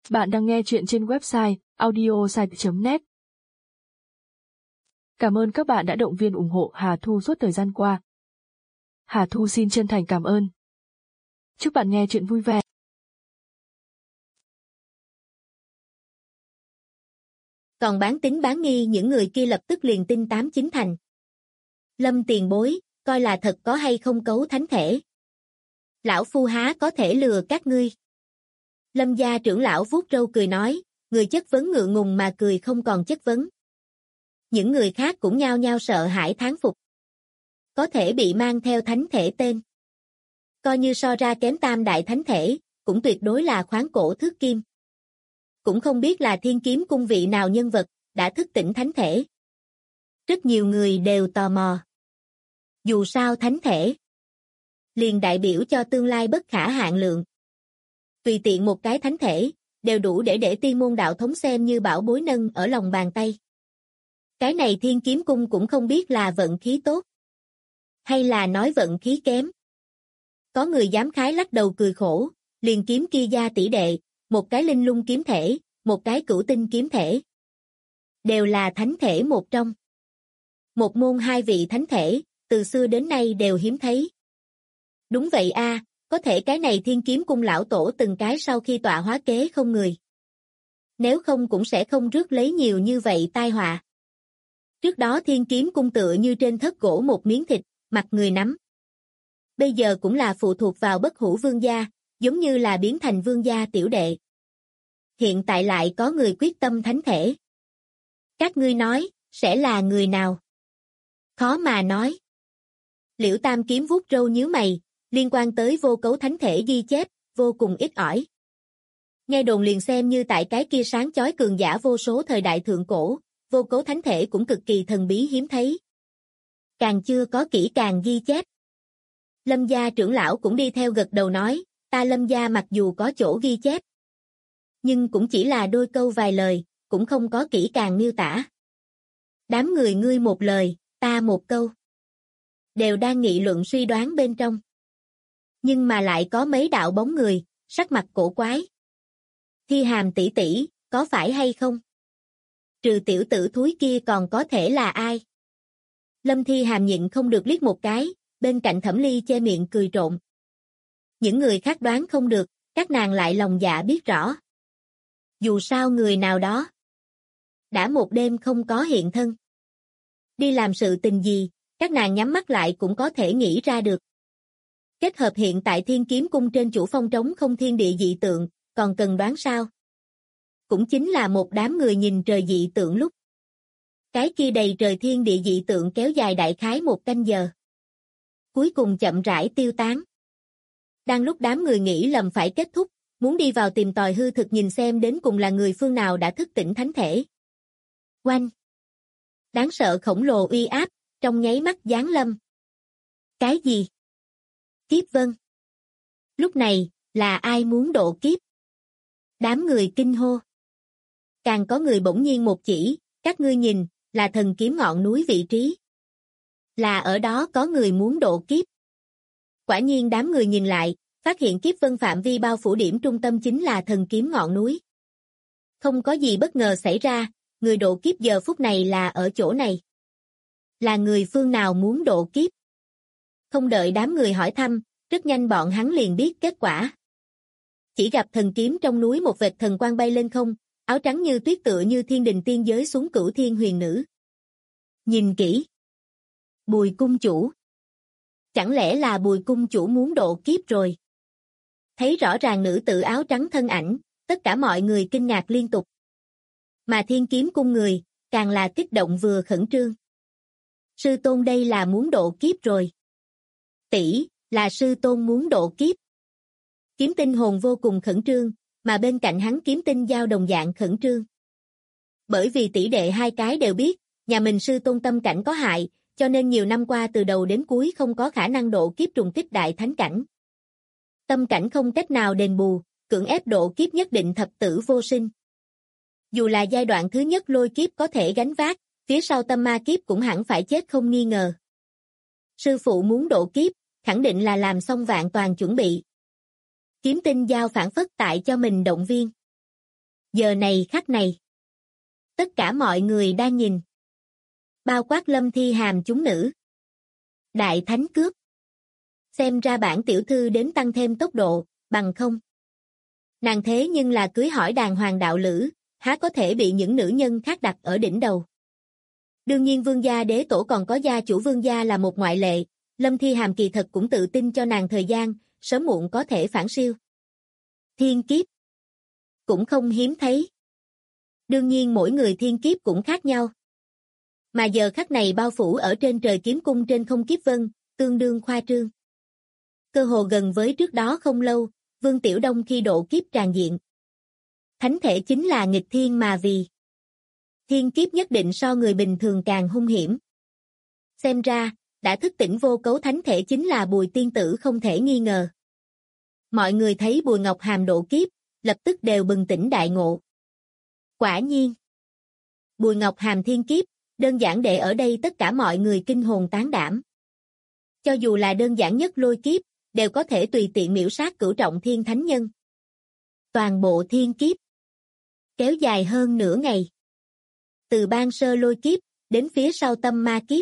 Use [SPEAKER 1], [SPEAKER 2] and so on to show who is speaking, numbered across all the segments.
[SPEAKER 1] Bạn đang nghe chuyện trên website audiosite.net. Cảm ơn các bạn đã động viên ủng hộ Hà Thu suốt thời gian qua. Hà Thu xin chân thành cảm ơn. Chúc bạn nghe chuyện vui vẻ.
[SPEAKER 2] Còn bán tín bán nghi những người kia lập tức liền tin 8-9 thành. Lâm tiền bối, coi là thật có hay không cấu thánh thể. Lão phu há có thể lừa các ngươi. Lâm gia trưởng lão vuốt râu cười nói, người chất vấn ngượng ngùng mà cười không còn chất vấn. Những người khác cũng nhao nhao sợ hãi thán phục. Có thể bị mang theo thánh thể tên. Coi như so ra kém tam đại thánh thể, cũng tuyệt đối là khoáng cổ thước kim. Cũng không biết là Thiên Kiếm Cung vị nào nhân vật, đã thức tỉnh thánh thể. Rất nhiều người đều tò mò. Dù sao thánh thể, liền đại biểu cho tương lai bất khả hạn lượng. Tùy tiện một cái thánh thể, đều đủ để tiên môn đạo thống xem như bảo bối nâng ở lòng bàn tay. Cái này Thiên Kiếm Cung cũng không biết là vận khí tốt, hay là nói vận khí kém. Có người dám khái lắc đầu cười khổ, liền kiếm kia gia tỷ đệ, một cái linh lung kiếm thể, một cái cửu tinh kiếm thể. Đều là thánh thể một trong. Một môn hai vị thánh thể, từ xưa đến nay đều hiếm thấy. Đúng vậy a, có thể cái này Thiên Kiếm Cung lão tổ từng cái sau khi tọa hóa kế không người. Nếu không cũng sẽ không rước lấy nhiều như vậy tai họa. Trước đó Thiên Kiếm Cung tựa như trên thất gỗ một miếng thịt, mặt người nắm. Bây giờ cũng là phụ thuộc vào Bất Hủ Vương gia, giống như là biến thành vương gia tiểu đệ. Hiện tại lại có người quyết tâm thánh thể. Các ngươi nói, sẽ là người nào? Khó mà nói. Liễu Tam Kiếm vuốt râu nhíu mày, liên quan tới vô cấu thánh thể ghi chép, vô cùng ít ỏi. Nghe đồn liền xem như tại cái kia sáng chói cường giả vô số thời đại thượng cổ, vô cấu thánh thể cũng cực kỳ thần bí hiếm thấy. Càng chưa có kỹ càng ghi chép. Lâm gia trưởng lão cũng đi theo gật đầu nói, ta Lâm gia mặc dù có chỗ ghi chép, nhưng cũng chỉ là đôi câu vài lời, cũng không có kỹ càng miêu tả. Đám người ngươi một lời, ta một câu. Đều đang nghị luận suy đoán bên trong. Nhưng mà lại có mấy đạo bóng người, sắc mặt cổ quái. Thi Hàm tỷ tỷ, có phải hay không? Trừ tiểu tử thúi kia còn có thể là ai? Lâm Thi Hàm nhịn không được liếc một cái, bên cạnh Thẩm Ly che miệng cười trộm. Những người khác đoán không được, các nàng lại lòng dạ biết rõ. Dù sao người nào đó đã một đêm không có hiện thân. Đi làm sự tình gì, các nàng nhắm mắt lại cũng có thể nghĩ ra được. Kết hợp hiện tại Thiên Kiếm Cung trên chủ phong trống không thiên địa dị tượng, còn cần đoán sao? Cũng chính là một đám người nhìn trời dị tượng lúc. Cái kia đầy trời thiên địa dị tượng kéo dài đại khái 1 canh giờ. Cuối cùng chậm rãi tiêu tán. Đang lúc đám người nghĩ lầm phải kết thúc, muốn đi vào tìm tòi hư thực nhìn xem đến cùng là người phương nào đã thức tỉnh thánh thể. Oanh! Đáng sợ khổng lồ uy áp, trong nháy mắt giáng lâm. Cái gì? Kiếp vân. Lúc này, là ai muốn độ kiếp? Đám người kinh hô. Càng có người bỗng nhiên một chỉ, các ngươi nhìn, là thần kiếm ngọn núi vị trí. Là ở đó có người muốn độ kiếp. Quả nhiên đám người nhìn lại, phát hiện kiếp vân phạm vi bao phủ điểm trung tâm chính là thần kiếm ngọn núi. Không có gì bất ngờ xảy ra, người độ kiếp giờ phút này là ở chỗ này. Là người phương nào muốn độ kiếp? Không đợi đám người hỏi thăm, rất nhanh bọn hắn liền biết kết quả. Chỉ gặp thần kiếm trong núi một vệt thần quang bay lên không, áo trắng như tuyết tựa như thiên đình tiên giới xuống cửu thiên huyền nữ. Nhìn kỹ. Bùi cung chủ. Chẳng lẽ là Bùi cung chủ muốn độ kiếp rồi? Thấy rõ ràng nữ tử áo trắng thân ảnh, tất cả mọi người kinh ngạc liên tục. Mà Thiên Kiếm Cung người, càng là kích động vừa khẩn trương. Sư tôn đây là muốn độ kiếp rồi. Tỷ, là sư tôn muốn độ kiếp. Kiếm Tinh hồn vô cùng khẩn trương, mà bên cạnh hắn Kiếm Tinh giao đồng dạng khẩn trương. Bởi vì tỷ đệ hai cái đều biết, nhà mình sư tôn tâm cảnh có hại, cho nên nhiều năm qua từ đầu đến cuối không có khả năng độ kiếp trùng kích đại thánh cảnh. Tâm cảnh không cách nào đền bù, cưỡng ép độ kiếp nhất định thập tử vô sinh. Dù là giai đoạn thứ nhất lôi kiếp có thể gánh vác, phía sau tâm ma kiếp cũng hẳn phải chết không nghi ngờ. Sư phụ muốn độ kiếp, khẳng định là làm xong vạn toàn chuẩn bị. Kiếm Tinh giao phản phất tại cho mình động viên. Giờ này khắc này, tất cả mọi người đang nhìn. Bao quát Lâm Thi Hàm chúng nữ. Đại thánh cướp. Xem ra bản tiểu thư đến tăng thêm tốc độ, bằng không. Nàng thế nhưng là cưới hỏi đàng hoàng đạo lữ, há có thể bị những nữ nhân khác đặt ở đỉnh đầu. Đương nhiên vương gia đế tổ còn có gia chủ vương gia là một ngoại lệ, Lâm Thi Hàm kỳ thật cũng tự tin cho nàng thời gian, sớm muộn có thể phản siêu. Thiên kiếp. Cũng không hiếm thấy. Đương nhiên mỗi người thiên kiếp cũng khác nhau. Mà giờ khắc này bao phủ ở trên trời kiếm cung trên không kiếp vân, tương đương khoa trương. Cơ hồ gần với trước đó không lâu, Vương Tiểu Đông khi độ kiếp tràn diện. Thánh thể chính là nghịch thiên mà vì. Thiên kiếp nhất định so người bình thường càng hung hiểm. Xem ra, đã thức tỉnh vô cấu thánh thể chính là Bùi tiên tử không thể nghi ngờ. Mọi người thấy Bùi Ngọc Hàm độ kiếp, lập tức đều bừng tỉnh đại ngộ. Quả nhiên. Bùi Ngọc Hàm thiên kiếp, đơn giản để ở đây tất cả mọi người kinh hồn tán đảm. Cho dù là đơn giản nhất lôi kiếp, đều có thể tùy tiện miểu sát cửu trọng thiên thánh nhân. Toàn bộ thiên kiếp. Kéo dài hơn nửa ngày. Từ ban sơ lôi kiếp, đến phía sau tâm ma kiếp.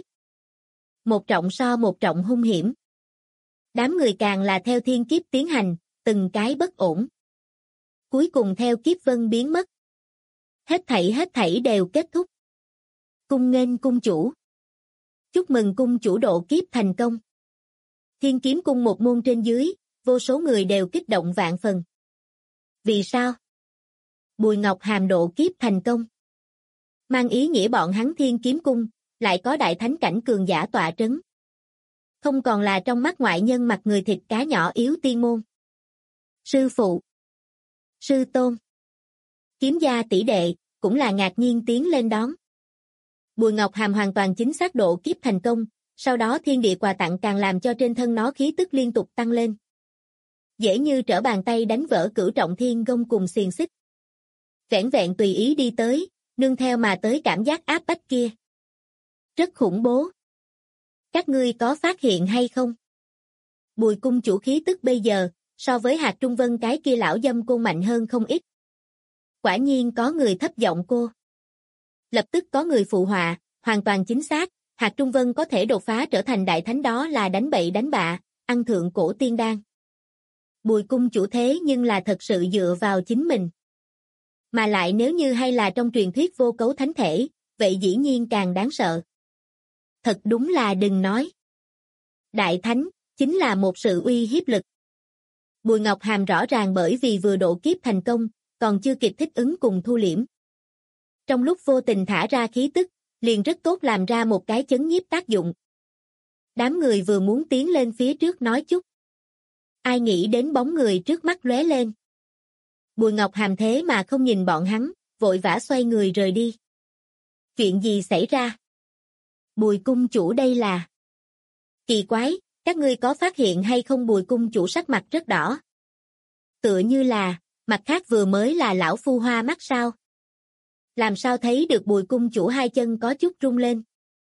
[SPEAKER 2] Một trọng so một trọng hung hiểm. Đám người càng là theo thiên kiếp tiến hành, từng cái bất ổn. Cuối cùng theo kiếp vân biến mất. Hết thảy đều kết thúc. Cung nghênh cung chủ. Chúc mừng cung chủ độ kiếp thành công. Thiên kiếm cung một môn trên dưới, vô số người đều kích động vạn phần. Vì sao? Bùi Ngọc Hàm độ kiếp thành công. Mang ý nghĩa bọn hắn thiên kiếm cung, lại có đại thánh cảnh cường giả tọa trấn. Không còn là trong mắt ngoại nhân mặt người thịt cá nhỏ yếu tiên môn. Sư phụ. Sư tôn. Kiếm gia tỷ đệ, cũng là ngạc nhiên tiến lên đón. Bùi Ngọc Hàm hoàn toàn chính xác độ kiếp thành công, sau đó thiên địa quà tặng càng làm cho trên thân nó khí tức liên tục tăng lên. Dễ như trở bàn tay đánh vỡ cửu trọng thiên gông cùng xiềng xích. Vẻn vẹn tùy ý đi tới, nương theo mà tới cảm giác áp bách kia. Rất khủng bố. Các ngươi có phát hiện hay không? Bùi cung chủ khí tức bây giờ, so với Hạt Trung Vân cái kia lão dâm cô mạnh hơn không ít. Quả nhiên có người thấp giọng cô. Lập tức có người phụ họa, hoàn toàn chính xác, Hạt Trung Vân có thể đột phá trở thành đại thánh đó là đánh bậy đánh bạ, ăn thượng cổ tiên đan. Bùi cung chủ thế nhưng là thật sự dựa vào chính mình. Mà lại nếu như hay là trong truyền thuyết vô cấu thánh thể, vậy dĩ nhiên càng đáng sợ. Thật đúng là đừng nói. Đại thánh, chính là một sự uy hiếp lực. Bùi Ngọc Hàm rõ ràng bởi vì vừa độ kiếp thành công, còn chưa kịp thích ứng cùng thu liễm. Trong lúc vô tình thả ra khí tức, liền rất tốt làm ra một cái chấn nhiếp tác dụng. Đám người vừa muốn tiến lên phía trước nói chút. Ai nghĩ đến bóng người trước mắt lóe lên. Bùi Ngọc Hàm thế mà không nhìn bọn hắn, vội vã xoay người rời đi. Chuyện gì xảy ra? Bùi cung chủ đây là... Kỳ quái, các ngươi có phát hiện hay không Bùi cung chủ sắc mặt rất đỏ? Tựa như là, mặt khác vừa mới là lão phu hoa mắt sao? Làm sao thấy được Bùi cung chủ hai chân có chút rung lên?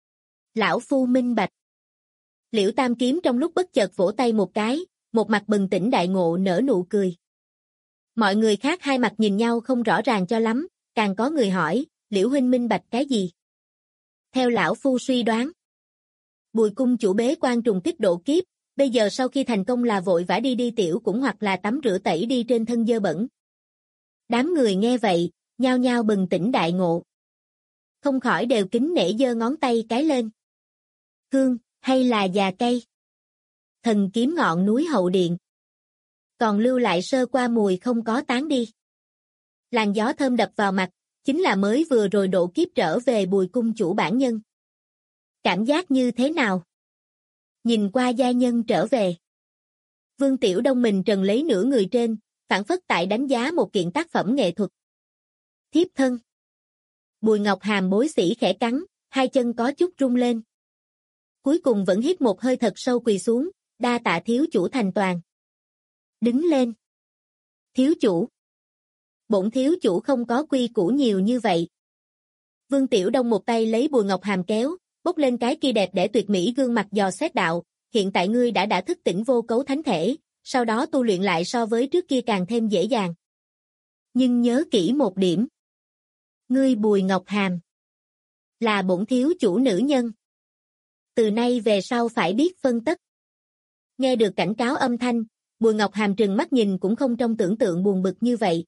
[SPEAKER 2] Lão phu minh bạch. Liễu Tam Kiếm trong lúc bất chợt vỗ tay một cái, một mặt bừng tỉnh đại ngộ nở nụ cười. Mọi người khác hai mặt nhìn nhau không rõ ràng cho lắm, càng có người hỏi, Liễu huynh minh bạch cái gì? Theo lão phu suy đoán, Bùi cung chủ bế quan trùng kích độ kiếp, bây giờ sau khi thành công là vội vã đi tiểu cũng hoặc là tắm rửa tẩy đi trên thân dơ bẩn. Đám người nghe vậy, nhao nhao bừng tỉnh đại ngộ. Không khỏi đều kính nể giơ ngón tay cái lên. Hương, hay là già cây? Thần kiếm ngọn núi hậu điện. Còn lưu lại sơ qua mùi không có tán đi. Làn gió thơm đập vào mặt, chính là mới vừa rồi độ kiếp trở về Bùi cung chủ bản nhân. Cảm giác như thế nào? Nhìn qua gia nhân trở về. Vương Tiểu Đông mình trần lấy nửa người trên, phản phất tại đánh giá một kiện tác phẩm nghệ thuật. Thiếp thân. Bùi Ngọc Hàm bối sĩ khẽ cắn, hai chân có chút rung lên. Cuối cùng vẫn hít một hơi thật sâu quỳ xuống, đa tạ thiếu chủ thành toàn. Đứng lên. Thiếu chủ. Bổn thiếu chủ không có quy củ nhiều như vậy. Vương Tiểu Đông một tay lấy Bùi Ngọc Hàm kéo, bốc lên cái kia đẹp để tuyệt mỹ gương mặt dò xét đạo, hiện tại ngươi đã thức tỉnh vô cấu thánh thể, sau đó tu luyện lại so với trước kia càng thêm dễ dàng. Nhưng nhớ kỹ một điểm. Ngươi Bùi Ngọc Hàm là bổn thiếu chủ nữ nhân. Từ nay về sau phải biết phân tất. Nghe được cảnh cáo âm thanh, Bùi Ngọc Hàm trừng mắt nhìn cũng không trong tưởng tượng buồn bực như vậy.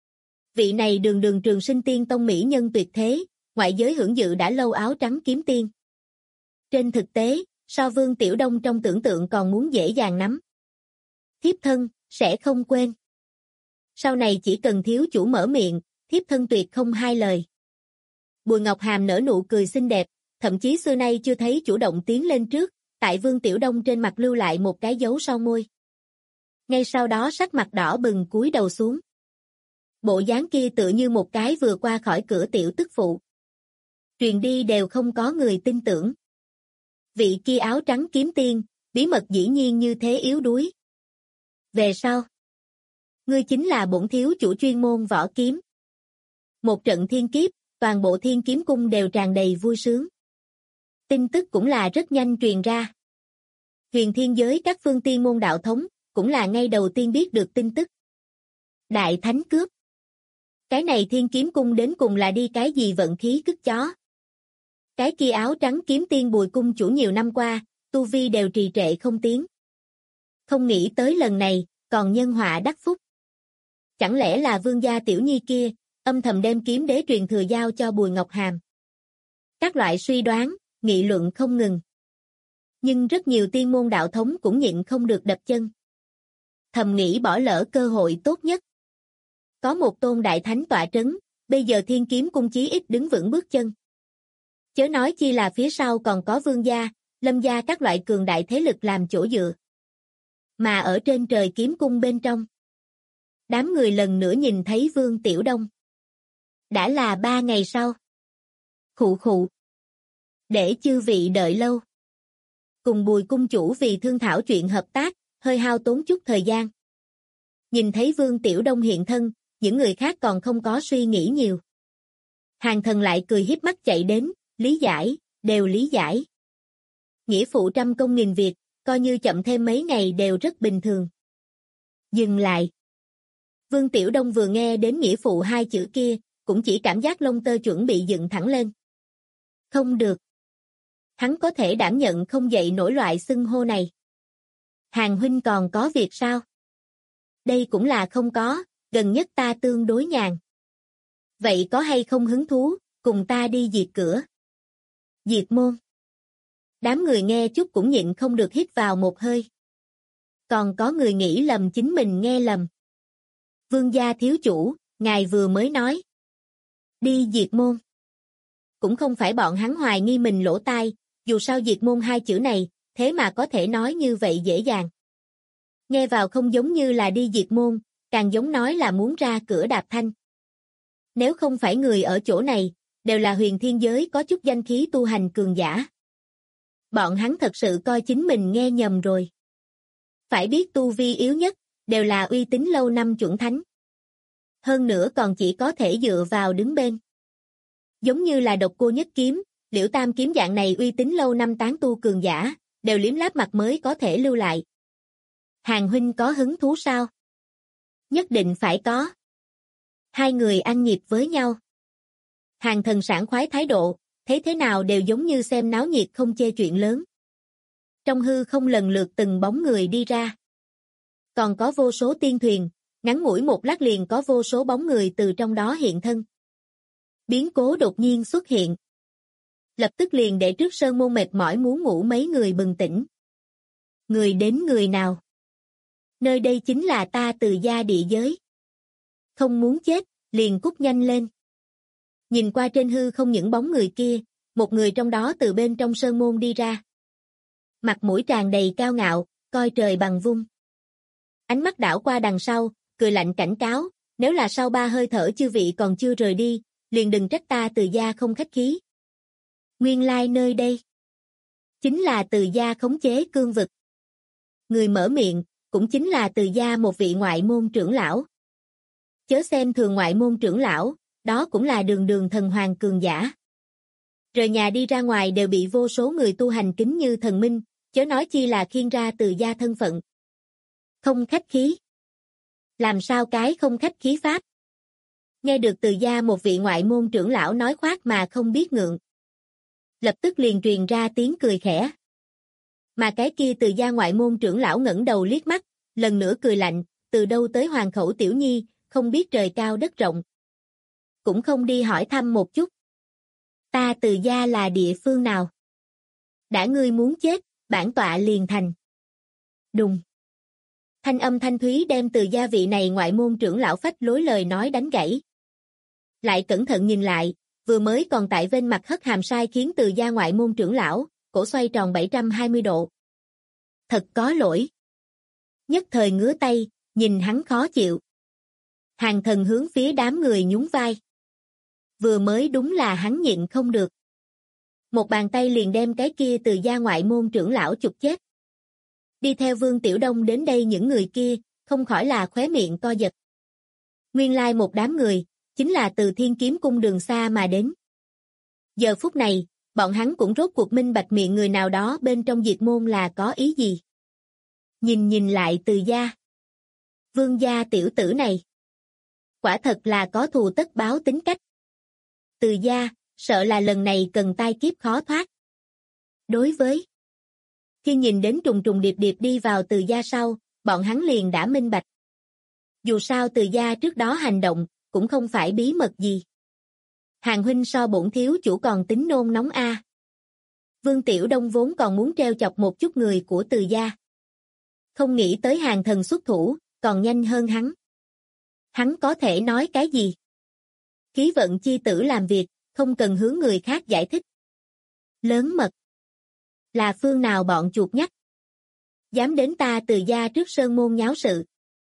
[SPEAKER 2] Vị này đường đường Trường Sinh Tiên Tông mỹ nhân tuyệt thế, ngoại giới hưởng dự đã lâu áo trắng kiếm tiên. Trên thực tế, so Vương Tiểu Đông trong tưởng tượng còn muốn dễ dàng nắm. Thiếp thân, sẽ không quên. Sau này chỉ cần thiếu chủ mở miệng, thiếp thân tuyệt không hai lời. Bùi Ngọc Hàm nở nụ cười xinh đẹp, thậm chí xưa nay chưa thấy chủ động tiến lên trước, tại Vương Tiểu Đông trên mặt lưu lại một cái dấu sau môi. Ngay sau đó sắc mặt đỏ bừng cúi đầu xuống. Bộ dáng kia tựa như một cái vừa qua khỏi cửa tiểu tức phụ. Truyền đi đều không có người tin tưởng. Vị kia áo trắng kiếm tiên, bí mật dĩ nhiên như thế yếu đuối. Về sau, ngươi chính là bổn thiếu chủ chuyên môn võ kiếm. Một trận thiên kiếp, toàn bộ Thiên Kiếm Cung đều tràn đầy vui sướng. Tin tức cũng là rất nhanh truyền ra. Huyền thiên giới các phương tiên môn đạo thống, cũng là ngay đầu tiên biết được tin tức. Đại thánh cướp. Cái này Thiên Kiếm Cung đến cùng là đi cái gì vận khí cứt chó. Cái kia áo trắng kiếm tiên Bùi cung chủ nhiều năm qua, tu vi đều trì trệ không tiến. Không nghĩ tới lần này, còn nhân họa đắc phúc. Chẳng lẽ là vương gia tiểu nhi kia, âm thầm đem kiếm đế truyền thừa giao cho Bùi Ngọc Hàm. Các loại suy đoán, nghị luận không ngừng. Nhưng rất nhiều tiên môn đạo thống cũng nhịn không được đập chân. Thầm nghĩ bỏ lỡ cơ hội tốt nhất. Có một tôn đại thánh tọa trấn, bây giờ Thiên Kiếm Cung chí ít đứng vững bước chân. Chớ nói chi là phía sau còn có vương gia, lâm gia các loại cường đại thế lực làm chỗ dựa. Mà ở trên trời kiếm cung bên trong, đám người lần nữa nhìn thấy Vương Tiểu Đông. Đã là 3 ngày sau. Khụ khụ. Để chư vị đợi lâu. Cùng Bùi cung chủ vì thương thảo chuyện hợp tác, hơi hao tốn chút thời gian. Nhìn thấy Vương Tiểu Đông hiện thân, những người khác còn không có suy nghĩ nhiều. Hàng thần lại cười hiếp mắt chạy đến, lý giải, đều lý giải. Nghĩa phụ trăm công nghìn việc, coi như chậm thêm mấy ngày đều rất bình thường. Dừng lại. Vương Tiểu Đông vừa nghe đến nghĩa phụ hai chữ kia, cũng chỉ cảm giác lông tơ chuẩn bị dựng thẳng lên. Không được. Hắn có thể đảm nhận không dậy nổi loại xưng hô này. Hàng huynh còn có việc sao? Đây cũng là không có, gần nhất ta tương đối nhàn. Vậy có hay không hứng thú, cùng ta đi diệt cửa? Diệt môn. Đám người nghe chút cũng nhịn không được hít vào một hơi. Còn có người nghĩ lầm chính mình nghe lầm. Vương gia thiếu chủ, ngài vừa mới nói. Đi diệt môn. Cũng không phải bọn hắn hoài nghi mình lỗ tai, dù sao diệt môn hai chữ này, thế mà có thể nói như vậy dễ dàng. Nghe vào không giống như là đi diệt môn, càng giống nói là muốn ra cửa đạp thanh. Nếu không phải người ở chỗ này, đều là huyền thiên giới có chút danh khí tu hành cường giả. Bọn hắn thật sự coi chính mình nghe nhầm rồi. Phải biết tu vi yếu nhất, đều là uy tín lâu năm chuẩn thánh. Hơn nữa còn chỉ có thể dựa vào đứng bên. Giống như là Độc Cô Nhất Kiếm, Liễu Tam Kiếm dạng này uy tín lâu năm tán tu cường giả, đều liếm láp mặt mới có thể lưu lại. Hàng huynh có hứng thú sao? Nhất định phải có. Hai người ăn nhịp với nhau. Hàng thần sảng khoái thái độ, thấy thế nào đều giống như xem náo nhiệt không chê chuyện lớn. Trong hư không lần lượt từng bóng người đi ra. Còn có vô số tiên thuyền, ngắn ngủi một lát liền có vô số bóng người từ trong đó hiện thân. Biến cố đột nhiên xuất hiện. Lập tức liền để trước sơn môn mệt mỏi muốn ngủ mấy người bừng tỉnh. Người đến người nào? Nơi đây chính là ta Từ gia địa giới. Không muốn chết, liền cút nhanh lên. Nhìn qua trên hư không những bóng người kia, một người trong đó từ bên trong sơn môn đi ra. Mặt mũi tràn đầy cao ngạo, coi trời bằng vung. Ánh mắt đảo qua đằng sau, cười lạnh cảnh cáo, nếu là sau 3 hơi thở chư vị còn chưa rời đi, liền đừng trách ta Từ gia không khách khí. Nguyên lai nơi đây chính là Từ gia khống chế cương vực. Người mở miệng, cũng chính là Từ gia một vị ngoại môn trưởng lão. Chớ xem thường ngoại môn trưởng lão, đó cũng là đường đường thần hoàng cường giả. Rời nhà đi ra ngoài đều bị vô số người tu hành kính như thần minh, chớ nói chi là khiêng ra Từ gia thân phận. Không khách khí. Làm sao cái không khách khí pháp? Nghe được Từ gia một vị ngoại môn trưởng lão nói khoác mà không biết ngượng. Lập tức liền truyền ra tiếng cười khẽ. Mà cái kia Từ gia ngoại môn trưởng lão ngẩng đầu liếc mắt, lần nữa cười lạnh, từ đâu tới hoàng khẩu tiểu nhi, không biết trời cao đất rộng. Cũng không đi hỏi thăm một chút. Ta Từ gia là địa phương nào? Đã ngươi muốn chết, bản tọa liền thành. Đùng. Thanh âm thanh thúy đem Từ gia vị này ngoại môn trưởng lão phách lối lời nói đánh gãy. Lại cẩn thận nhìn lại, vừa mới còn tại bên mặt hất hàm sai khiến Từ gia ngoại môn trưởng lão, cổ xoay tròn 720 độ. Thật có lỗi. Nhất thời ngứa tay, nhìn hắn khó chịu. Hàng thần hướng phía đám người nhún vai. Vừa mới đúng là hắn nhịn không được. Một bàn tay liền đem cái kia Từ gia ngoại môn trưởng lão chụp chết. Đi theo Vương Tiểu Đông đến đây những người kia, không khỏi là khóe miệng co giật. Nguyên lai một đám người, chính là từ Thiên Kiếm Cung đường xa mà đến. Giờ phút này, bọn hắn cũng rốt cuộc minh bạch miệng người nào đó bên trong diệt môn là có ý gì. Nhìn lại Từ gia. Vương gia tiểu tử này. Quả thật là có thù tất báo tính cách. Từ gia, sợ là lần này cần tai kiếp khó thoát. Đối với khi nhìn đến trùng trùng điệp điệp đi vào Từ gia sau, bọn hắn liền đã minh bạch. Dù sao Từ gia trước đó hành động, cũng không phải bí mật gì. Hàng huynh so bổn thiếu chủ còn tính nôn nóng a. Vương Tiểu Đông vốn còn muốn treo chọc một chút người của Từ gia. Không nghĩ tới Hàng thần xuất thủ, còn nhanh hơn hắn. Hắn có thể nói cái gì? Khí vận chi tử làm việc, không cần hướng người khác giải thích. Lớn mật. Là phương nào bọn chuột nhắt? Dám đến ta Từ gia trước sơn môn nháo sự.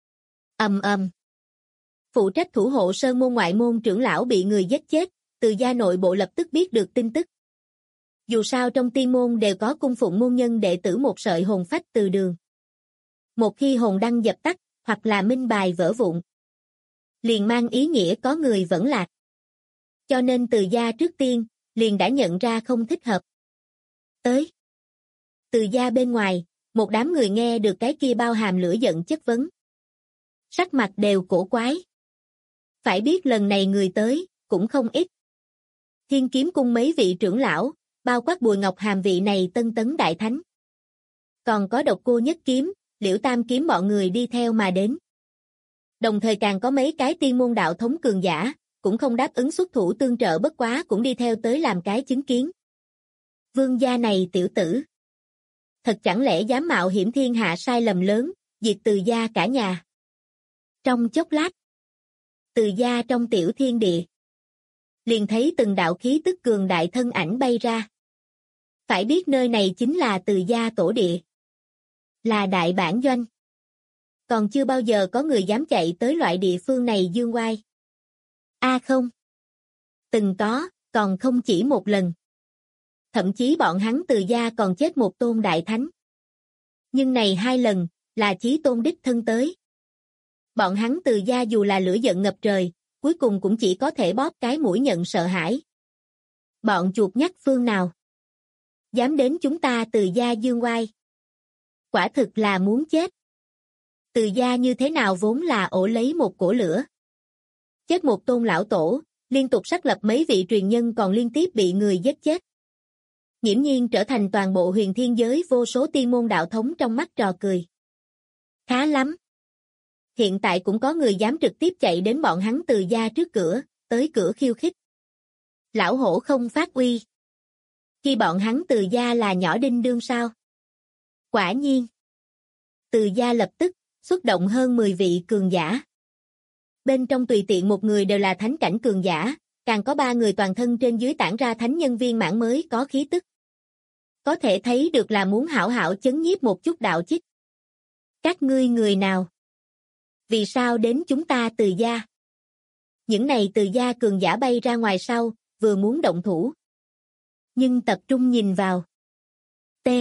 [SPEAKER 2] Ầm ầm. Phụ trách thủ hộ sơn môn ngoại môn trưởng lão bị người giết chết, Từ gia nội bộ lập tức biết được tin tức. Dù sao trong tiên môn đều có cung phụng môn nhân đệ tử một sợi hồn phách từ đường. Một khi hồn đăng dập tắt, hoặc là minh bài vỡ vụn, liền mang ý nghĩa có người vẫn lạc. Cho nên Từ gia trước tiên, liền đã nhận ra không thích hợp. Tới. Từ gia bên ngoài, một đám người nghe được cái kia bao hàm lửa giận chất vấn. Sắc mặt đều cổ quái. Phải biết lần này người tới, cũng không ít. Thiên Kiếm Cung mấy vị trưởng lão, bao quát Bùi Ngọc Hàm vị này tân tấn đại thánh. Còn có Độc Cô Nhất Kiếm, Liễu Tam Kiếm bọn người đi theo mà đến. Đồng thời càng có mấy cái tiên môn đạo thống cường giả, cũng không đáp ứng xuất thủ tương trợ bất quá cũng đi theo tới làm cái chứng kiến. Vương gia này tiểu tử. Thật chẳng lẽ dám mạo hiểm thiên hạ sai lầm lớn, diệt Từ gia cả nhà. Trong chốc lát, Từ gia trong tiểu thiên địa, liền thấy từng đạo khí tức cường đại thân ảnh bay ra. Phải biết nơi này chính là Từ gia tổ địa. Là đại bản doanh. Còn chưa bao giờ có người dám chạy tới loại địa phương này dương oai. Không. Từng có, còn không chỉ một lần. Thậm chí bọn hắn Từ gia còn chết một tôn đại thánh. Nhưng này hai lần, là chí tôn đích thân tới. Bọn hắn Từ gia dù là lửa giận ngập trời, cuối cùng cũng chỉ có thể bóp cái mũi nhận sợ hãi. Bọn chuột nhắt phương nào? Dám đến chúng ta Từ gia dương oai. Quả thực là muốn chết. Từ gia như thế nào vốn là ổ lấy một cổ lửa. Chết một tôn lão tổ, liên tục xác lập mấy vị truyền nhân còn liên tiếp bị người giết chết. Nghiễm nhiên trở thành toàn bộ huyền thiên giới vô số tiên môn đạo thống trong mắt trò cười. Khá lắm. Hiện tại cũng có người dám trực tiếp chạy đến bọn hắn Từ gia trước cửa, tới cửa khiêu khích. Lão hổ không phát uy. Khi bọn hắn Từ gia là nhỏ đinh đương sao? Quả nhiên. Từ gia lập tức xuất động hơn 10 vị cường giả. Bên trong tùy tiện một người đều là thánh cảnh cường giả, càng có 3 người toàn thân trên dưới tản ra thánh nhân viên mãn mới có khí tức. Có thể thấy được là muốn hảo hảo chấn nhiếp một chút đạo chích. Các ngươi người nào? Vì sao đến chúng ta Từ gia? Những này Từ gia cường giả bay ra ngoài sau, vừa muốn động thủ. Nhưng tập trung nhìn vào. T.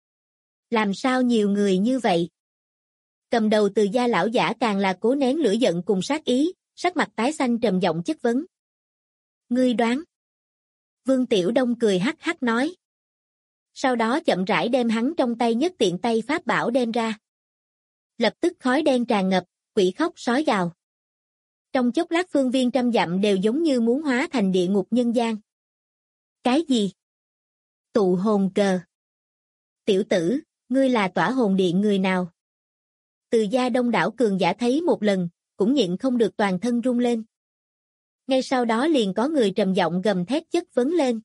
[SPEAKER 2] Làm sao nhiều người như vậy? Cầm đầu Từ gia lão giả càng là cố nén lửa giận cùng sát ý, sắc mặt tái xanh trầm giọng chất vấn. Ngươi đoán? Vương Tiểu Đông cười hắc hắc nói. Sau đó chậm rãi đem hắn trong tay nhất tiện tay pháp bảo đem ra. Lập tức khói đen tràn ngập, quỷ khóc sói gào. Trong chốc lát phương viên trăm dặm đều giống như muốn hóa thành địa ngục nhân gian. Cái gì? Tụ hồn cờ. Tiểu tử, ngươi là tỏa hồn điện người nào? Từ gia đông đảo cường giả thấy một lần, cũng nhịn không được toàn thân run lên. Ngay sau đó liền có người trầm giọng gầm thét chất vấn lên.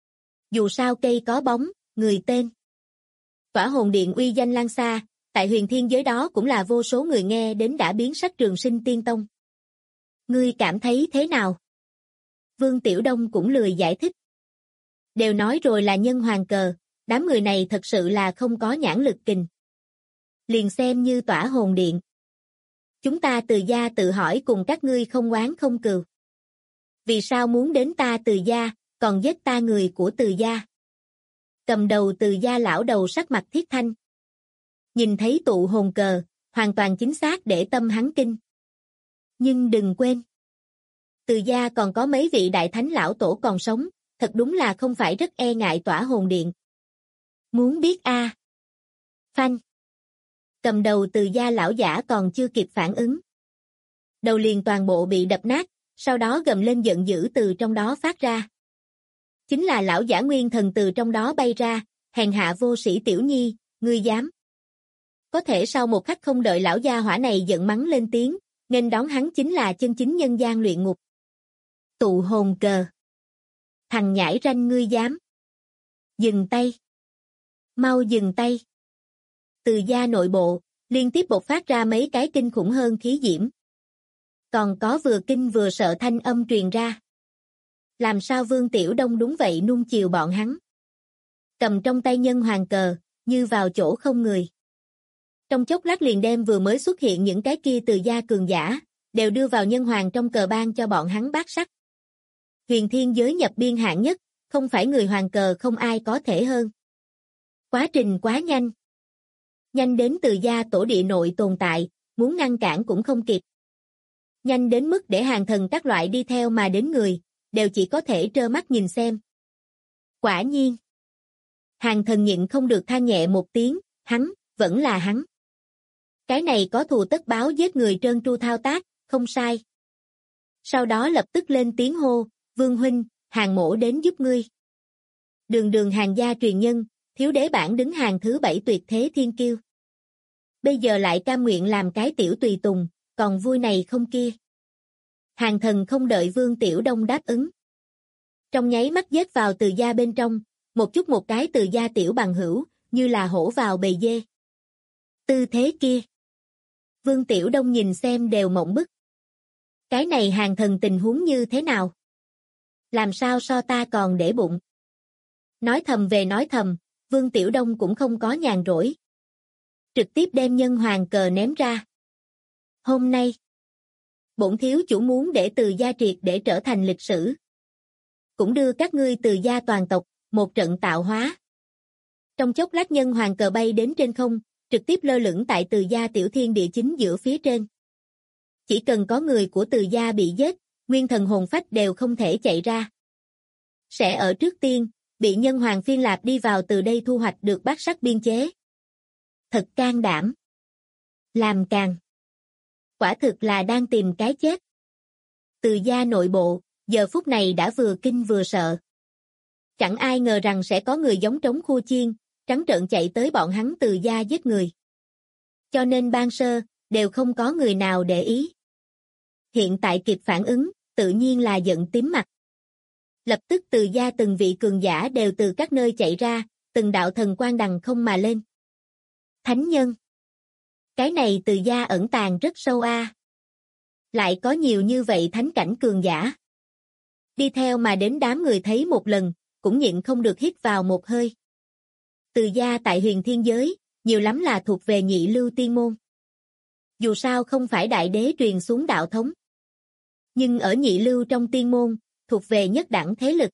[SPEAKER 2] Dù sao cây có bóng, người tên. Tỏa hồn điện uy danh lan xa, tại huyền thiên giới đó cũng là vô số người nghe đến đã biến sắc Trường Sinh Tiên Tông. Ngươi cảm thấy thế nào? Vương Tiểu Đông cũng lười giải thích. Đều nói rồi là nhân hoàng cờ, đám người này thật sự là không có nhãn lực kình. Liền xem như tỏa hồn điện. Chúng ta Từ gia tự hỏi cùng các ngươi không oán không cừu. Vì sao muốn đến ta Từ gia, còn giết ta người của Từ gia? Cầm đầu Từ gia lão đầu sắc mặt thiết thanh. Nhìn thấy tụ hồn cờ, hoàn toàn chính xác để tâm hắn kinh. Nhưng đừng quên. Từ gia còn có mấy vị đại thánh lão tổ còn sống, thật đúng là không phải rất e ngại tỏa hồn điện. Muốn biết a? Phanh. Cầm đầu Từ gia lão giả còn chưa kịp phản ứng. Đầu liền toàn bộ bị đập nát, sau đó gầm lên giận dữ từ trong đó phát ra. Chính là lão giả nguyên thần từ trong đó bay ra, hèn hạ vô sĩ tiểu nhi, ngươi dám. Có thể sau một khắc không đợi lão gia hỏa này giận mắng lên tiếng, nên đón hắn chính là chân chính nhân gian luyện ngục. Tụ hồn cờ. Thằng nhãi ranh ngươi dám. Dừng tay. Mau dừng tay. Từ gia nội bộ, liên tiếp bộc phát ra mấy cái kinh khủng hơn khí diễm. Còn có vừa kinh vừa sợ thanh âm truyền ra. Làm sao Vương Tiểu Đông đúng vậy nuông chiều bọn hắn. Cầm trong tay nhân hoàng cờ, như vào chỗ không người. Trong chốc lát liền đem vừa mới xuất hiện những cái kia Từ gia cường giả, đều đưa vào nhân hoàng trong cờ ban cho bọn hắn bát sắc. Huyền thiên giới nhập biên hạng nhất, không phải người hoàng cờ không ai có thể hơn. Quá trình quá nhanh. Nhanh đến Từ gia tổ địa nội tồn tại, muốn ngăn cản cũng không kịp. Nhanh đến mức để hàng thần các loại đi theo mà đến người, đều chỉ có thể trơ mắt nhìn xem. Quả nhiên. Hàng thần nhịn không được than nhẹ một tiếng, hắn, vẫn là hắn. Cái này có thù tất báo giết người trơn tru thao tác, không sai. Sau đó lập tức lên tiếng hô, Vương huynh, Hàng mỗ đến giúp ngươi. Đường đường Hàng gia truyền nhân, thiếu đế bảng đứng hàng thứ 7 tuyệt thế thiên kiêu. Bây giờ lại cam nguyện làm cái tiểu tùy tùng, còn vui này không kia. Hàng thần không đợi Vương Tiểu Đông đáp ứng. Trong nháy mắt giết vào Từ gia bên trong, một chút một cái Từ gia tiểu bằng hữu, như là hổ vào bầy dê. Tư thế kia. Vương Tiểu Đông nhìn xem đều mộng bức. Cái này hàng thần tình huống như thế nào? Làm sao so ta còn để bụng? Nói thầm về nói thầm, Vương Tiểu Đông cũng không có nhàn rỗi. Trực tiếp đem nhân hoàng cờ ném ra. Hôm nay, bổn thiếu chủ muốn để Từ gia triệt để trở thành lịch sử. Cũng đưa các ngươi Từ gia toàn tộc, một trận tạo hóa. Trong chốc lát nhân hoàng cờ bay đến trên không, trực tiếp lơ lửng tại Từ gia tiểu thiên địa chính giữa phía trên. Chỉ cần có người của Từ gia bị giết, nguyên thần hồn phách đều không thể chạy ra. Sẽ ở trước tiên, bị nhân hoàng phiên lạp đi vào từ đây thu hoạch được bát sắc biên chế. Thật can đảm. Làm càng. Quả thực là đang tìm cái chết. Từ gia nội bộ, giờ phút này đã vừa kinh vừa sợ. Chẳng ai ngờ rằng sẽ có người giống trống khua chiên, trắng trợn chạy tới bọn hắn Từ gia giết người. Cho nên ban sơ, đều không có người nào để ý. Hiện tại kịp phản ứng, tự nhiên là giận tím mặt. Lập tức Từ gia từng vị cường giả đều từ các nơi chạy ra, từng đạo thần quang đằng không mà lên. Thánh nhân. Cái này Từ gia ẩn tàng rất sâu a. Lại có nhiều như vậy thánh cảnh cường giả. Đi theo mà đến đám người thấy một lần, cũng nhịn không được hít vào một hơi. Từ gia tại huyền thiên giới, nhiều lắm là thuộc về nhị lưu tiên môn. Dù sao không phải đại đế truyền xuống đạo thống. Nhưng ở nhị lưu trong tiên môn, thuộc về nhất đẳng thế lực.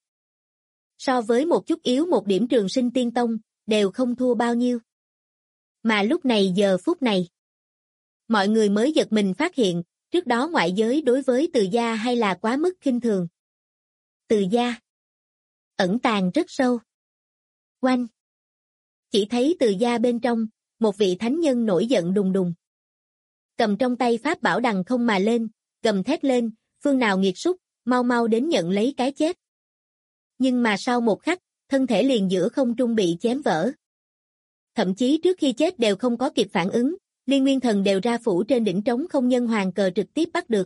[SPEAKER 2] So với một chút yếu một điểm Trường Sinh Tiên Tông, đều không thua bao nhiêu. Mà lúc này giờ phút này, mọi người mới giật mình phát hiện, trước đó ngoại giới đối với Từ gia hay là quá mức khinh thường. Từ gia ẩn tàng rất sâu. Oanh. Chỉ thấy Từ gia bên trong, một vị thánh nhân nổi giận đùng đùng. Cầm trong tay pháp bảo đằng không mà lên, gầm thét lên, phương nào nghiệt súc, mau mau đến nhận lấy cái chết. Nhưng mà sau một khắc, thân thể liền giữa không trung bị chém vỡ. Thậm chí trước khi chết đều không có kịp phản ứng, liên nguyên thần đều ra phủ trên đỉnh trống không nhân hoàng cờ trực tiếp bắt được.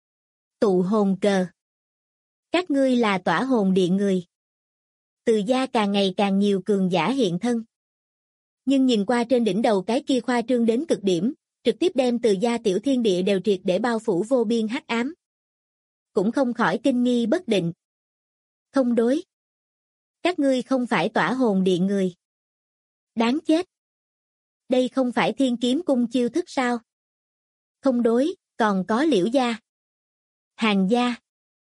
[SPEAKER 2] Tụ hồn cờ. Các ngươi là tỏa hồn điện người. Từ gia càng ngày càng nhiều cường giả hiện thân. Nhưng nhìn qua trên đỉnh đầu cái kia khoa trương đến cực điểm, trực tiếp đem từ gia tiểu thiên địa đều triệt để bao phủ vô biên hắc ám. Cũng không khỏi kinh nghi bất định. Không đối. Các ngươi không phải tỏa hồn điện người. Đáng chết. Đây không phải thiên kiếm cung chiêu thức sao? Không đối, còn có Liễu gia, Hàn gia,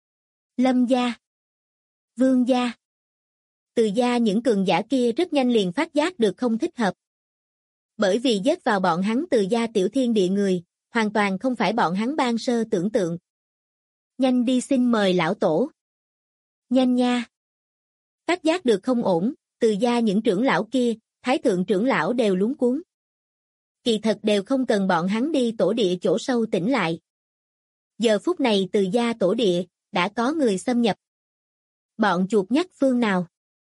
[SPEAKER 2] Lâm gia, Vương gia. Từ gia những cường giả kia rất nhanh liền phát giác được không thích hợp. Bởi vì giết vào bọn hắn từ gia tiểu thiên địa người, hoàn toàn không phải bọn hắn ban sơ tưởng tượng. Nhanh đi xin mời lão tổ. Nhanh nha. Phát giác được không ổn, từ gia những trưởng lão kia, thái thượng trưởng lão đều luống cuống. Kỳ thật đều không cần bọn hắn đi tổ địa chỗ sâu tỉnh lại. Giờ phút này từ gia tổ địa, đã có người xâm nhập. Bọn chuột nhắt phương nào?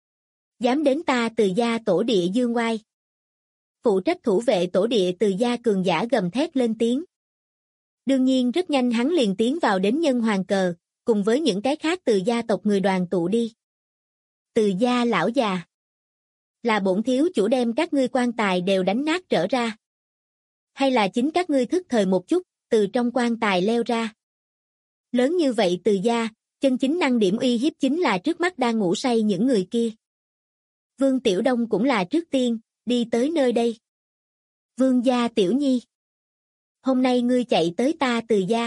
[SPEAKER 2] Dám đến ta từ gia tổ địa dương oai. Phụ trách thủ vệ tổ địa từ gia cường giả gầm thét lên tiếng. Đương nhiên rất nhanh hắn liền tiến vào đến nhân hoàng cờ, cùng với những cái khác từ gia tộc người đoàn tụ đi. Từ gia lão già. Là bổn thiếu chủ đem các ngươi quan tài đều đánh nát trở ra. Hay là chính các ngươi thức thời một chút, từ trong quan tài leo ra. Lớn như vậy từ gia, chân chính năng điểm uy hiếp chính là trước mắt đang ngủ say những người kia. Vương Tiểu Đông cũng là trước tiên, đi tới nơi đây. Vương gia Tiểu Nhi. Hôm nay ngươi chạy tới ta từ gia.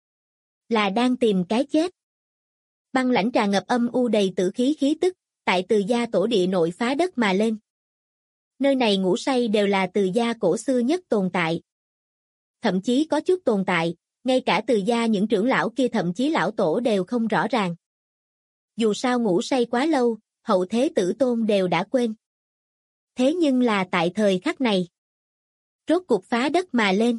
[SPEAKER 2] Là đang tìm cái chết. Băng lãnh trà ngập âm u đầy tử khí khí tức, tại từ gia tổ địa nội phá đất mà lên. Nơi này ngủ say đều là từ gia cổ xưa nhất tồn tại. Thậm chí có chút tồn tại, ngay cả từ gia những trưởng lão kia thậm chí lão tổ đều không rõ ràng. Dù sao ngủ say quá lâu, hậu thế tử tôn đều đã quên. Thế nhưng là tại thời khắc này, rốt cục phá đất mà lên.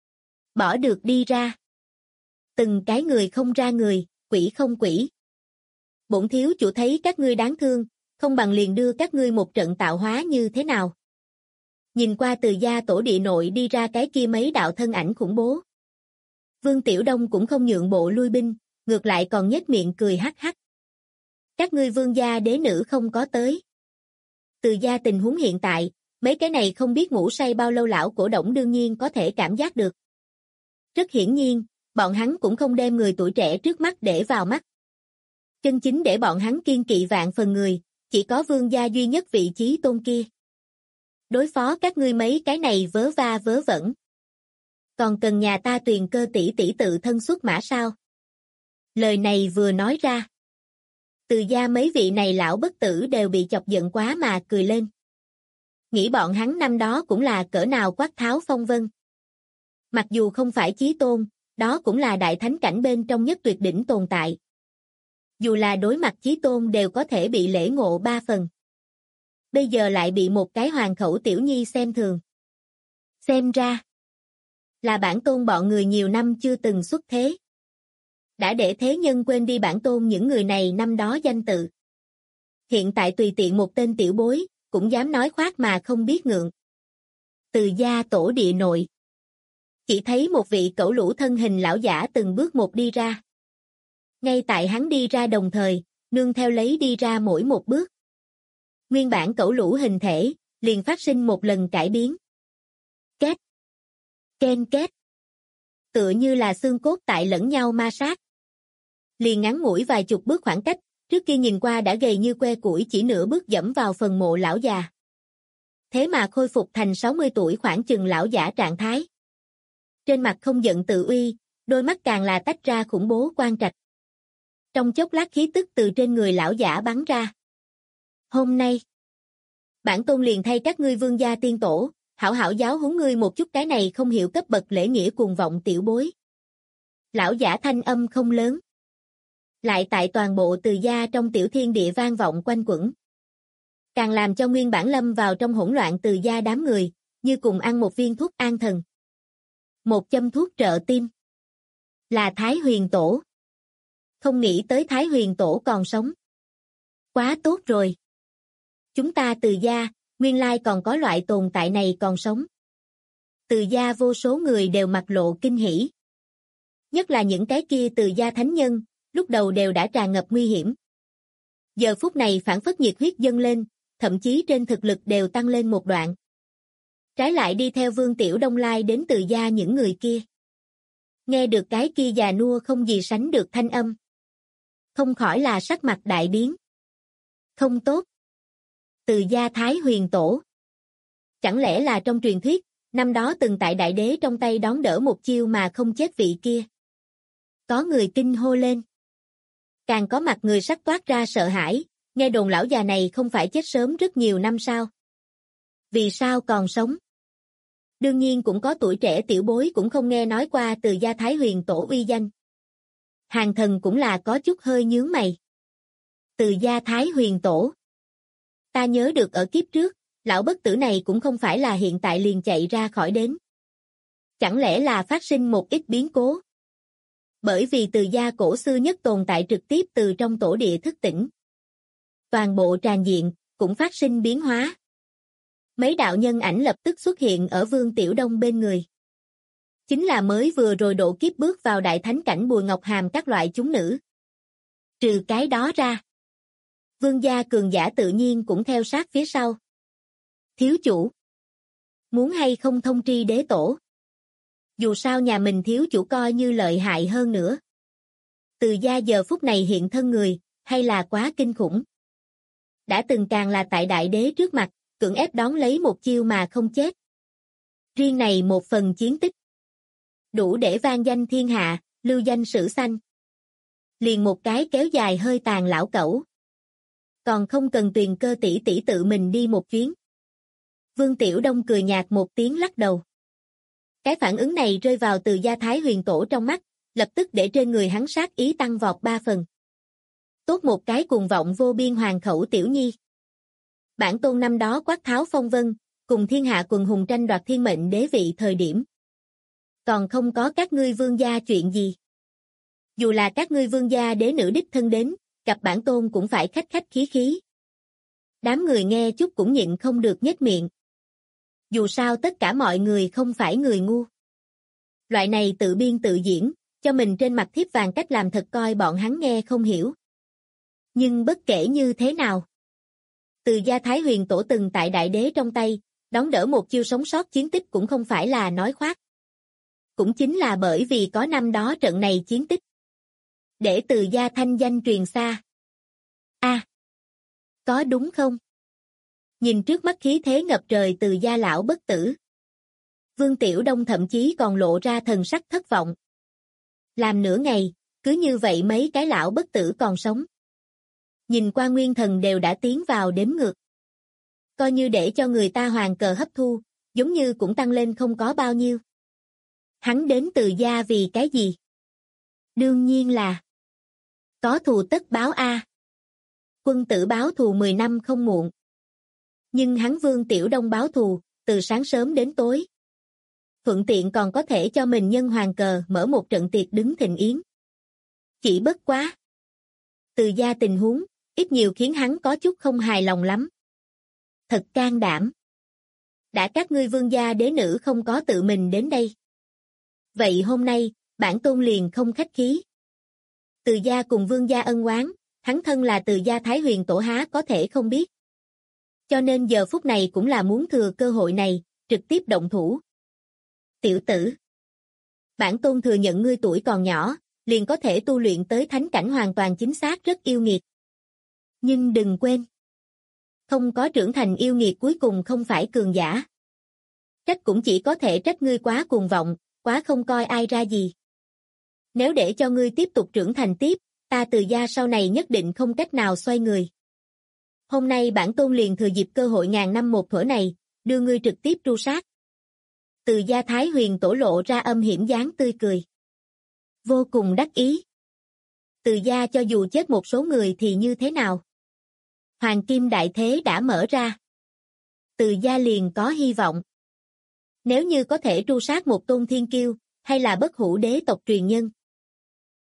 [SPEAKER 2] Bỏ được đi ra. Từng cái người không ra người, quỷ không quỷ. Bổn thiếu chủ thấy các ngươi đáng thương, không bằng liền đưa các ngươi một trận tạo hóa như thế nào. Nhìn qua từ gia tổ địa nội đi ra cái kia mấy đạo thân ảnh khủng bố. Vương Tiểu Đông cũng không nhượng bộ lui binh, ngược lại còn nhếch miệng cười hắc hắc. Các ngươi vương gia đế nữ không có tới. Từ gia tình huống hiện tại, mấy cái này không biết ngủ say bao lâu lão cổ động đương nhiên có thể cảm giác được. Rất hiển nhiên, bọn hắn cũng không đem người tuổi trẻ trước mắt để vào mắt. Chân chính để bọn hắn kiên kỵ vạn phần người, chỉ có vương gia duy nhất vị trí tôn kia. Đối phó các ngươi mấy cái này vớ va vớ vẩn. Còn cần nhà ta Tuyền Cơ tỷ tỷ tự thân xuất mã sao? Lời này vừa nói ra. Từ gia mấy vị này lão bất tử đều bị chọc giận quá mà cười lên. Nghĩ bọn hắn năm đó cũng là cỡ nào quát tháo phong vân. Mặc dù không phải chí tôn, đó cũng là đại thánh cảnh bên trong nhất tuyệt đỉnh tồn tại. Dù là đối mặt chí tôn đều có thể bị lễ ngộ 3 phần. Bây giờ lại bị một cái hoàng khẩu tiểu nhi xem thường. Xem ra, là bản tôn bọn người nhiều năm chưa từng xuất thế. Đã để thế nhân quên đi bản tôn những người này năm đó danh tự. Hiện tại tùy tiện một tên tiểu bối, cũng dám nói khoác mà không biết ngượng. Từ gia tổ địa nội. Chỉ thấy một vị cẩu lũ thân hình lão giả từng bước một đi ra. Ngay tại hắn đi ra đồng thời, nương theo lấy đi ra mỗi một bước. Nguyên bản cẩu lũ hình thể, liền phát sinh một lần cải biến. Két. Ken két. Tựa như là xương cốt tại lẫn nhau ma sát. Liền ngắn ngủi vài chục bước khoảng cách, trước kia nhìn qua đã gầy như que củi chỉ nửa bước dẫm vào phần mộ lão già. Thế mà khôi phục thành 60 tuổi khoảng chừng lão giả trạng thái. Trên mặt không giận tự uy, đôi mắt càng là tách ra khủng bố quang trạch. Trong chốc lát khí tức từ trên người lão giả bắn ra. Hôm nay, bản tôn liền thay các ngươi vương gia tiên tổ, hảo hảo giáo huấn ngươi một chút cái này không hiểu cấp bậc lễ nghĩa cuồng vọng tiểu bối. Lão giả thanh âm không lớn. Lại tại toàn bộ từ gia trong tiểu thiên địa vang vọng quanh quẩn. Càng làm cho nguyên bản lâm vào trong hỗn loạn từ gia đám người, như cùng ăn một viên thuốc an thần. Một châm thuốc trợ tim. Là Thái Huyền Tổ. Không nghĩ tới Thái Huyền Tổ còn sống. Quá tốt rồi. Chúng ta Từ gia, nguyên lai còn có loại tồn tại này còn sống. Từ gia vô số người đều mặt lộ kinh hỉ. Nhất là những cái kia Từ gia thánh nhân, lúc đầu đều đã tràn ngập nguy hiểm. Giờ phút này phản phất nhiệt huyết dâng lên, thậm chí trên thực lực đều tăng lên một đoạn. Trái lại đi theo Vương Tiểu Đông lai đến Từ gia những người kia. Nghe được cái kia già nua không gì sánh được thanh âm. Không khỏi là sắc mặt đại biến. Không tốt. Từ gia Thái Huyền Tổ. Chẳng lẽ là trong truyền thuyết, năm đó từng tại đại đế trong tay đón đỡ một chiêu mà không chết vị kia. Có người kinh hô lên. Càng có mặt người sắc toát ra sợ hãi, nghe đồn lão già này không phải chết sớm rất nhiều năm sao. Vì sao còn sống? Đương nhiên cũng có tuổi trẻ tiểu bối cũng không nghe nói qua Từ gia Thái Huyền Tổ uy danh. Hàng thần cũng là có chút hơi nhướng mày. Từ gia Thái Huyền Tổ. Ta nhớ được ở kiếp trước, lão bất tử này cũng không phải là hiện tại liền chạy ra khỏi đến. Chẳng lẽ là phát sinh một ít biến cố? Bởi vì Từ gia cổ xưa nhất tồn tại trực tiếp từ trong tổ địa thức tỉnh. Toàn bộ tràn diện, cũng phát sinh biến hóa. Mấy đạo nhân ảnh lập tức xuất hiện ở Vương Tiểu Đông bên người. Chính là mới vừa rồi độ kiếp bước vào đại thánh cảnh Bùi Ngọc Hàm các loại chúng nữ. Trừ cái đó ra. Vương gia cường giả tự nhiên cũng theo sát phía sau. Thiếu chủ. Muốn hay không thông tri đế tổ. Dù sao nhà mình thiếu chủ coi như lợi hại hơn nữa. Từ gia giờ phút này hiện thân người, hay là quá kinh khủng. Đã từng càng là tại đại đế trước mặt, cưỡng ép đón lấy một chiêu mà không chết. Riêng này một phần chiến tích. Đủ để vang danh thiên hạ, lưu danh sử xanh. Liền một cái kéo dài hơi tàn lão cẩu. Còn không cần Tuyền Cơ tỷ tỷ tự mình đi một chuyến. Vương Tiểu Đông cười nhạt một tiếng lắc đầu. Cái phản ứng này rơi vào Từ gia Thái Huyền Tổ trong mắt, lập tức để trên người hắn sát ý tăng vọt 3 phần. Tốt một cái cuồng vọng vô biên hoàng khẩu tiểu nhi. Bản tôn năm đó quát tháo phong vân, cùng thiên hạ quần hùng tranh đoạt thiên mệnh đế vị thời điểm. Còn không có các ngươi vương gia chuyện gì. Dù là các ngươi vương gia đế nữ đích thân đến, gặp bản tôn cũng phải khách khách khí khí. Đám người nghe chút cũng nhịn không được nhếch miệng. Dù sao tất cả mọi người không phải người ngu. Loại này tự biên tự diễn, cho mình trên mặt thiếp vàng cách làm thật coi bọn hắn nghe không hiểu. Nhưng bất kể như thế nào. Từ gia Thái Huyền Tổ từng tại đại đế trong tay, đón đỡ một chiêu sống sót chiến tích cũng không phải là nói khoác. Cũng chính là bởi vì có năm đó trận này chiến tích. Để Từ gia thanh danh truyền xa. Có đúng không? Nhìn trước mắt khí thế ngập trời Từ gia lão bất tử. Vương Tiểu Đông thậm chí còn lộ ra thần sắc thất vọng. Làm nửa ngày, cứ như vậy mấy cái lão bất tử còn sống. Nhìn qua nguyên thần đều đã tiến vào đếm ngược. Coi như để cho người ta hoàng cờ hấp thu, giống như cũng tăng lên không có bao nhiêu. Hắn đến Từ gia vì cái gì? Đương nhiên là có thù tất báo a. Quân tử báo thù 10 năm không muộn. Nhưng hắn Vương Tiểu Đông báo thù, từ sáng sớm đến tối. Thuận tiện còn có thể cho mình nhân hoàng cờ mở một trận tiệc đứng thịnh yến. Chỉ bất quá. Từ gia tình huống, ít nhiều khiến hắn có chút không hài lòng lắm. Thật can đảm. Đã các ngươi vương gia đế nữ không có tự mình đến đây. Vậy hôm nay, bản tôn liền không khách khí. Từ gia cùng vương gia ân oán, hắn thân là Từ gia Thái Huyền Tổ há có thể không biết. Cho nên giờ phút này cũng là muốn thừa cơ hội này, trực tiếp động thủ. Tiểu tử. Bản tôn thừa nhận ngươi tuổi còn nhỏ, liền có thể tu luyện tới thánh cảnh hoàn toàn chính xác rất yêu nghiệt. Nhưng đừng quên. Không có trưởng thành yêu nghiệt cuối cùng không phải cường giả. Trách cũng chỉ có thể trách ngươi quá cuồng vọng, quá không coi ai ra gì. Nếu để cho ngươi tiếp tục trưởng thành tiếp, ta Từ gia sau này nhất định không cách nào xoay người. Hôm nay bản tôn liền thừa dịp cơ hội ngàn năm một thuở này, đưa ngươi trực tiếp tru sát. Từ gia Thái Huyền Tổ lộ ra âm hiểm dáng tươi cười. Vô cùng đắc ý. Từ gia cho dù chết một số người thì như thế nào? Hoàng kim đại thế đã mở ra. Từ gia liền có hy vọng. Nếu như có thể tru sát một tôn thiên kiêu, hay là bất hủ đế tộc truyền nhân.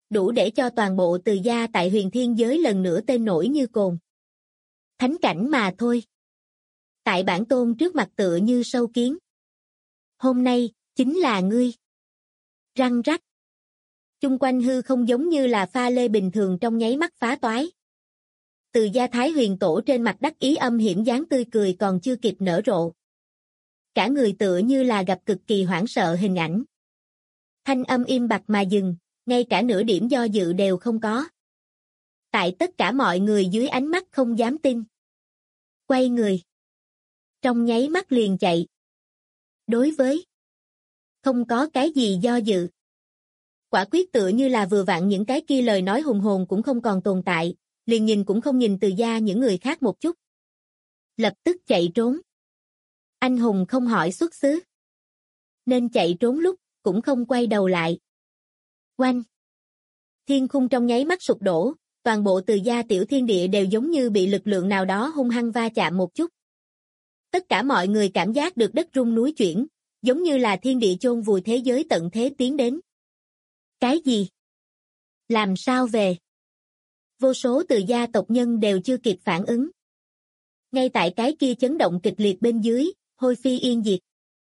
[SPEAKER 2] đủ để cho toàn bộ Từ gia tại huyền thiên giới lần nữa tên nổi như cồn. Thánh cảnh mà thôi. Tại bản tôn trước mặt tựa như sâu kiến. Hôm nay, chính là ngươi. Răng rắc. Chung quanh hư không giống như là pha lê bình thường trong nháy mắt phá toái. Từ gia Thái Huyền Tổ trên mặt đắc ý âm hiểm dáng tươi cười còn chưa kịp nở rộ. Cả người tựa như là gặp cực kỳ hoảng sợ hình ảnh. Thanh âm im bặt mà dừng, ngay cả nửa điểm do dự đều không có. Tại tất cả mọi người dưới ánh mắt không dám tin. Quay người. Trong nháy mắt liền chạy. Đối với. Không có cái gì do dự. Quả quyết tựa như là vừa vặn những cái kia lời nói hùng hồn cũng không còn tồn tại, liền nhìn cũng không nhìn Từ gia những người khác một chút. Lập tức chạy trốn. Anh hùng không hỏi xuất xứ. Nên chạy trốn lúc, cũng không quay đầu lại. Oanh! Thiên khung trong nháy mắt sụp đổ, toàn bộ Từ gia tiểu thiên địa đều giống như bị lực lượng nào đó hung hăng va chạm một chút. Tất cả mọi người cảm giác được đất rung núi chuyển, giống như là thiên địa chôn vùi thế giới tận thế tiến đến. Cái gì? Làm sao về? Vô số Từ gia tộc nhân đều chưa kịp phản ứng. Ngay tại cái kia chấn động kịch liệt bên dưới, hôi phi yên diệt.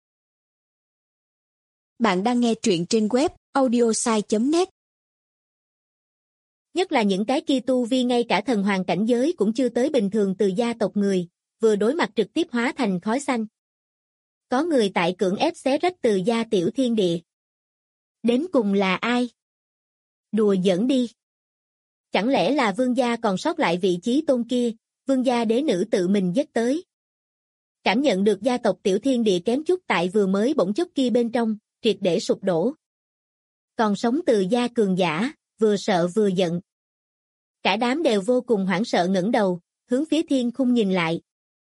[SPEAKER 3] Bạn đang nghe truyện trên web audiosai.net.
[SPEAKER 2] Nhất là những cái kia tu vi ngay cả thần hoàng cảnh giới cũng chưa tới bình thường Từ gia tộc người, vừa đối mặt trực tiếp hóa thành khói xanh. Có người tại cưỡng ép xé rách Từ gia tiểu thiên địa. Đến cùng là ai? Đùa giỡn đi. Chẳng lẽ là vương gia còn sót lại vị trí tôn kia, vương gia đế nữ tự mình dắt tới. Cảm nhận được gia tộc tiểu thiên địa kém chút tại vừa mới bỗng chốc kia bên trong, triệt để sụp đổ. Còn sống Từ gia cường giả, vừa sợ vừa giận. Cả đám đều vô cùng hoảng sợ ngẩng đầu, hướng phía thiên khung nhìn lại.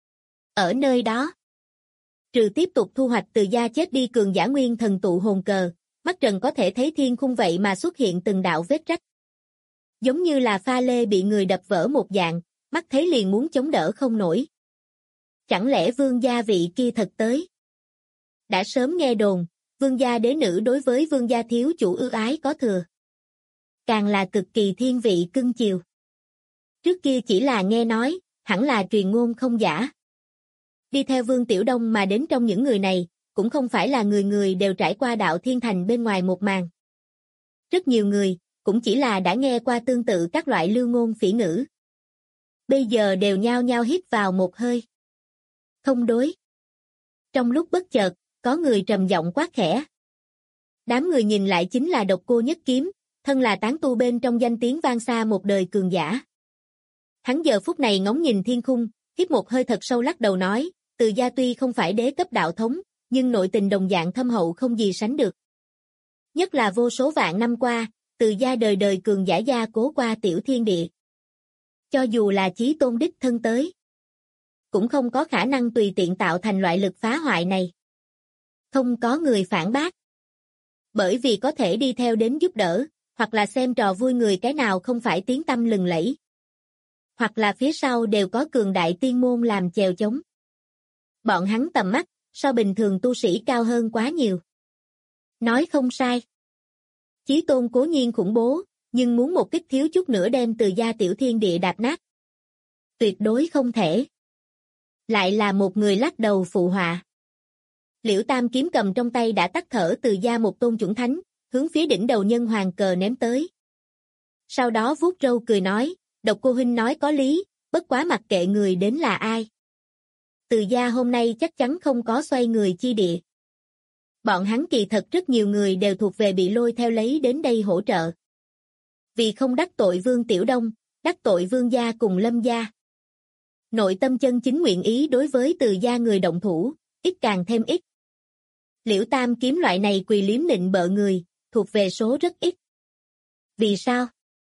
[SPEAKER 2] Ở nơi đó, trừ tiếp tục thu hoạch Từ gia chết đi cường giả nguyên thần tụ hồn cờ, mắt trần có thể thấy thiên khung vậy mà xuất hiện từng đạo vết rách. Giống như là pha lê bị người đập vỡ một dạng, mắt thấy liền muốn chống đỡ không nổi. Chẳng lẽ vương gia vị kia thật tới? Đã sớm nghe đồn, vương gia đế nữ đối với vương gia thiếu chủ ưu ái có thừa. Càng là cực kỳ thiên vị cưng chiều. Trước kia chỉ là nghe nói, hẳn là truyền ngôn không giả. Đi theo Vương Tiểu Đông mà đến trong những người này, cũng không phải là người người đều trải qua đạo thiên thành bên ngoài một màn. Rất nhiều người, cũng chỉ là đã nghe qua tương tự các loại lưu ngôn phỉ ngữ. Bây giờ đều nhao nhao hít vào một hơi. Không đối. Trong lúc bất chợt, có người trầm giọng quát khẽ. Đám người nhìn lại chính là Độc Cô Nhất Kiếm, thân là tán tu bên trong danh tiếng vang xa một đời cường giả. Hắn giờ phút này ngóng nhìn thiên khung, hít một hơi thật sâu lắc đầu nói, Từ gia tuy không phải đế cấp đạo thống, nhưng nội tình đồng dạng thâm hậu không gì sánh được. Nhất là vô số vạn năm qua, Từ gia đời đời cường giả gia cố qua tiểu thiên địa. Cho dù là chí tôn đích thân tới, cũng không có khả năng tùy tiện tạo thành loại lực phá hoại này. Không có người phản bác. Bởi vì có thể đi theo đến giúp đỡ, hoặc là xem trò vui người cái nào không phải tiếng tăm lừng lẫy. Hoặc là phía sau đều có cường đại tiên môn làm chèo chống. Bọn hắn tầm mắt, so bình thường tu sĩ cao hơn quá nhiều. Nói không sai. Chí tôn cố nhiên khủng bố, nhưng muốn một kích thiếu chút nữa đem Từ gia tiểu thiên địa đạp nát. Tuyệt đối không thể. Lại là một người lắc đầu phụ họa. Liễu Tam kiếm cầm trong tay đã tắt thở Từ gia một tôn chuẩn thánh, hướng phía đỉnh đầu nhân hoàng cờ ném tới. Sau đó vuốt râu cười nói, Độc Cô huynh nói có lý, bất quá mặc kệ người đến là ai. Từ gia hôm nay chắc chắn không có xoay người chi địa. Bọn hắn kỳ thật rất nhiều người đều thuộc về bị lôi theo lấy đến đây hỗ trợ. Vì không đắc tội Vương Tiểu Đông, đắc tội Vương gia cùng Lâm gia. Nội tâm chân chính nguyện ý đối với Từ gia người động thủ, ít càng thêm ít. Liễu Tam kiếm loại này quỳ liếm nịnh bợ người, thuộc về số rất ít. Vì sao?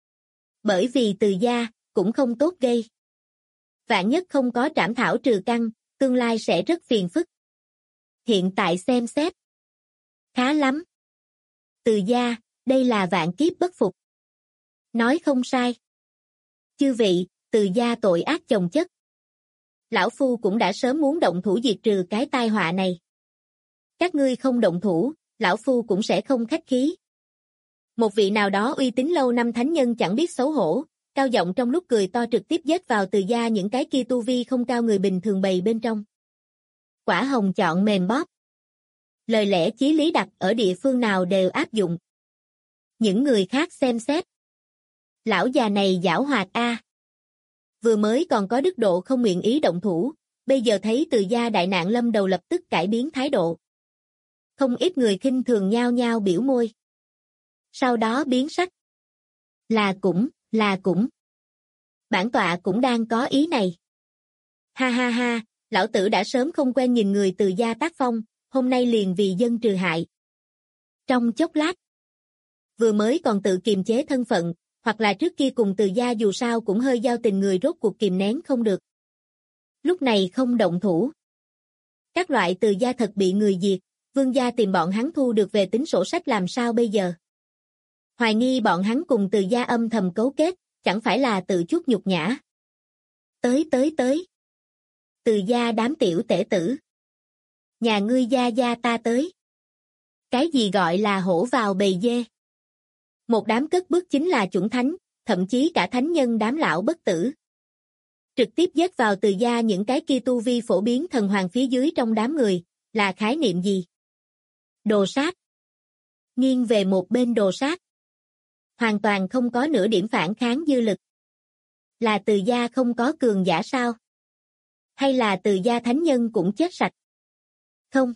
[SPEAKER 2] Bởi vì Từ gia, cũng không tốt gây. Vạn nhất không có trảm thảo trừ căn, tương lai sẽ rất phiền phức. Hiện tại xem xét. Khá lắm. Từ gia, đây là vạn kiếp bất phục. Nói không sai. Chư vị, Từ gia tội ác chồng chất. Lão Phu cũng đã sớm muốn động thủ diệt trừ cái tai họa này. Các ngươi không động thủ, Lão Phu cũng sẽ không khách khí. Một vị nào đó uy tín lâu năm thánh nhân chẳng biết xấu hổ, cao giọng trong lúc cười to trực tiếp giết vào Từ gia những cái kia tu vi không cao người bình thường bầy bên trong. Quả hồng chọn mềm bóp. Lời lẽ chí lý đặt ở địa phương nào đều áp dụng. Những người khác xem xét. Lão già này giảo hoạt a. Vừa mới còn có đức độ không nguyện ý động thủ, bây giờ thấy Từ gia đại nạn lâm đầu lập tức cải biến thái độ. Không ít người khinh thường nhao nhao biểu môi. Sau đó biến sắc. Là cũng. Bản tọa cũng đang có ý này. Ha ha ha, lão tử đã sớm không quen nhìn người Từ gia tác phong, hôm nay liền vì dân trừ hại. Trong chốc lát, vừa mới còn tự kiềm chế thân phận, hoặc là trước kia cùng Từ gia dù sao cũng hơi giao tình người rốt cuộc kìm nén không được. Lúc này không động thủ. Các loại Từ gia thật bị người diệt, Vương gia tìm bọn hắn thu được về tính sổ sách làm sao bây giờ? Hoài nghi bọn hắn cùng Từ gia âm thầm cấu kết, chẳng phải là tự chuốc nhục nhã. Tới. Từ gia đám tiểu tể tử. Nhà ngươi gia gia ta tới. Cái gì gọi là hổ vào bầy dê? Một đám cất bước chính là chuẩn thánh, thậm chí cả thánh nhân đám lão bất tử. Trực tiếp giết vào Từ gia những cái kia tu vi phổ biến thần hoàng phía dưới trong đám người, là khái niệm gì? Đồ sát. Nghiêng về một bên đồ sát. Hoàn toàn không có nửa điểm phản kháng dư lực. Là Từ gia không có cường giả sao? Hay là Từ gia thánh nhân cũng chết sạch? Không.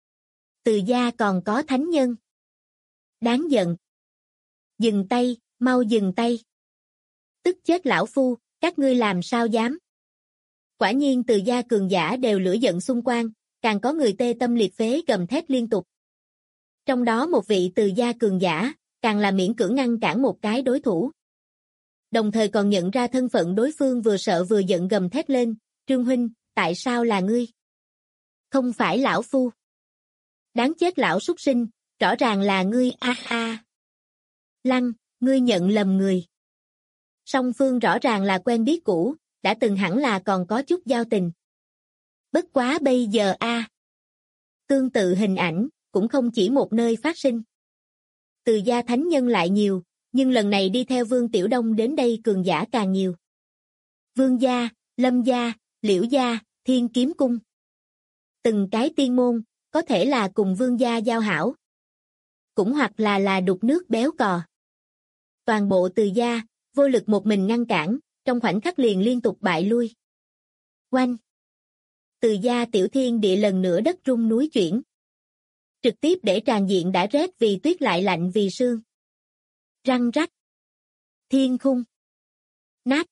[SPEAKER 2] Từ gia còn có thánh nhân. Đáng giận. Dừng tay, mau dừng tay. Tức chết lão phu, các ngươi làm sao dám? Quả nhiên Từ gia cường giả đều lửa giận xung quanh, càng có người tê tâm liệt phế gầm thét liên tục. Trong đó một vị Từ gia cường giả, càng là miễn cưỡng ngăn cản một cái đối thủ. Đồng thời còn nhận ra thân phận đối phương vừa sợ vừa giận gầm thét lên, Trương huynh, tại sao là ngươi? Không phải lão phu. Đáng chết lão súc sinh, rõ ràng là ngươi a a. Lăng, ngươi nhận lầm người. Song phương rõ ràng là quen biết cũ, đã từng hẳn là còn có chút giao tình. Bất quá bây giờ a. Tương tự hình ảnh, cũng không chỉ một nơi phát sinh. Từ gia thánh nhân lại nhiều, nhưng lần này đi theo Vương Tiểu Đông đến đây cường giả càng nhiều. Vương gia, Lâm gia, Liễu gia, Thiên Kiếm cung. Từng cái tiên môn, có thể là cùng Vương gia giao hảo. Cũng hoặc là đục nước béo cò. Toàn bộ Từ gia, vô lực một mình ngăn cản, trong khoảnh khắc liền liên tục bại lui. Oanh! Từ gia tiểu thiên địa lần nữa đất rung núi chuyển. Trực tiếp để tràn diện đã rét vì tuyết lại lạnh vì sương. Răng rắc. Thiên khung. Nát.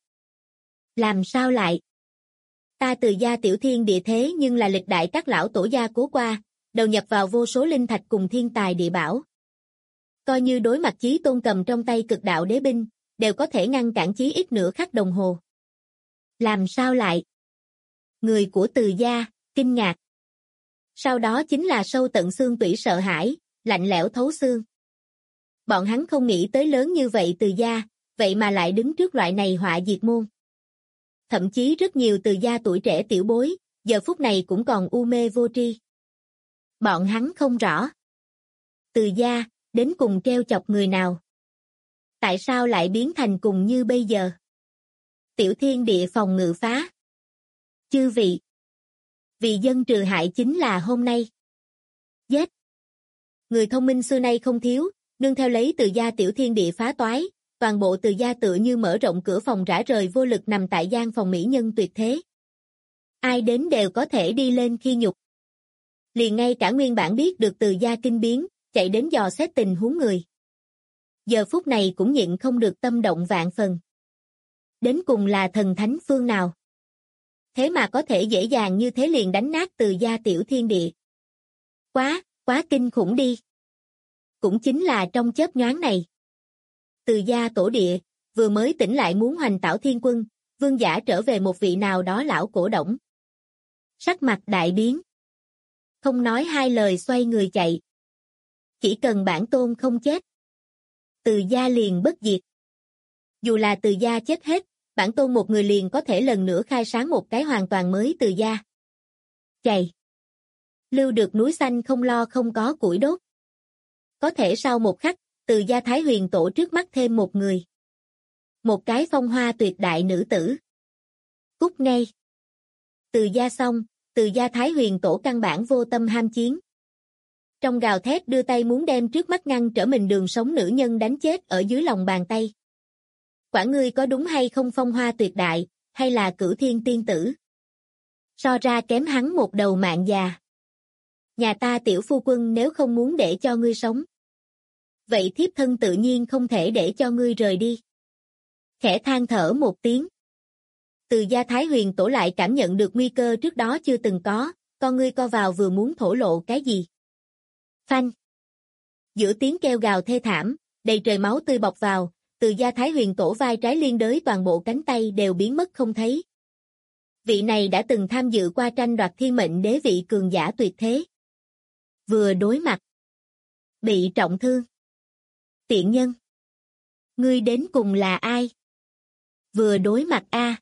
[SPEAKER 2] Làm sao lại? Ta Từ gia tiểu thiên địa thế nhưng là lịch đại các lão tổ gia cố qua, đầu nhập vào vô số linh thạch cùng thiên tài địa bảo. Coi như đối mặt Chí Tôn cầm trong tay cực đạo đế binh, đều có thể ngăn cản chí ít nửa khắc đồng hồ. Làm sao lại? Người của Từ gia, kinh ngạc. Sau đó chính là sâu tận xương tủy sợ hãi, lạnh lẽo thấu xương. Bọn hắn không nghĩ tới lớn như vậy Từ gia, vậy mà lại đứng trước loại này họa diệt môn. Thậm chí rất nhiều Từ gia tuổi trẻ tiểu bối, giờ phút này cũng còn u mê vô tri. Bọn hắn không rõ. Từ gia, đến cùng treo chọc người nào? Tại sao lại biến thành cùng như bây giờ? Tiểu thiên địa phòng ngự phá. Chư vị. Vì dân trừ hại chính là hôm nay. Giết. Người thông minh xưa nay không thiếu, nương theo lấy Từ gia tiểu thiên địa phá toái, toàn bộ Từ gia tựa như mở rộng cửa phòng rã rời vô lực nằm tại gian phòng mỹ nhân tuyệt thế. Ai đến đều có thể đi lên khi nhục. Liền ngay cả nguyên bản biết được Từ gia kinh biến, chạy đến dò xét tình huống người. Giờ phút này cũng nhịn không được tâm động vạn phần. Đến cùng là thần thánh phương nào? Thế mà có thể dễ dàng như thế liền đánh nát Từ gia tiểu thiên địa. Quá kinh khủng đi. Cũng chính là trong chớp nhoáng này. Từ gia tổ địa, vừa mới tỉnh lại muốn hoành tảo thiên quân, vương giả trở về một vị nào đó lão cổ đổng. Sắc mặt đại biến. Không nói hai lời xoay người chạy. Chỉ cần bản tôn không chết. Từ gia liền bất diệt. Dù là Từ gia chết hết, bản tôn một người liền có thể lần nữa khai sáng một cái hoàn toàn mới Từ gia. Chạy. Lưu được núi xanh không lo không có củi đốt. Có thể sau một khắc, Từ gia Thái Huyền Tổ trước mắt thêm một người. Một cái phong hoa tuyệt đại nữ tử. Cút ngay. Từ gia xong, từ gia Thái Huyền Tổ căn bản vô tâm ham chiến. Trong gào thét đưa tay muốn đem trước mắt ngăn trở mình đường sống nữ nhân đánh chết ở dưới lòng bàn tay. Quả ngươi có đúng hay không phong hoa tuyệt đại, hay là cửu thiên tiên tử? So ra kém hắn một đầu mạng già. Nhà ta tiểu phu quân nếu không muốn để cho ngươi sống. Vậy thiếp thân tự nhiên không thể để cho ngươi rời đi. Khẽ than thở một tiếng. Từ gia Thái Huyền Tổ lại cảm nhận được nguy cơ trước đó chưa từng có, con ngươi co vào vừa muốn thổ lộ cái gì. Phanh. Giữa tiếng kêu gào thê thảm, đầy trời máu tươi bọc vào, từ gia Thái Huyền Tổ vai trái liên đới toàn bộ cánh tay đều biến mất không thấy. Vị này đã từng tham dự qua tranh đoạt thiên mệnh đế vị cường giả tuyệt thế. Vừa đối mặt. Bị trọng thương. Tiện nhân. Ngươi đến cùng là ai? Vừa đối mặt a.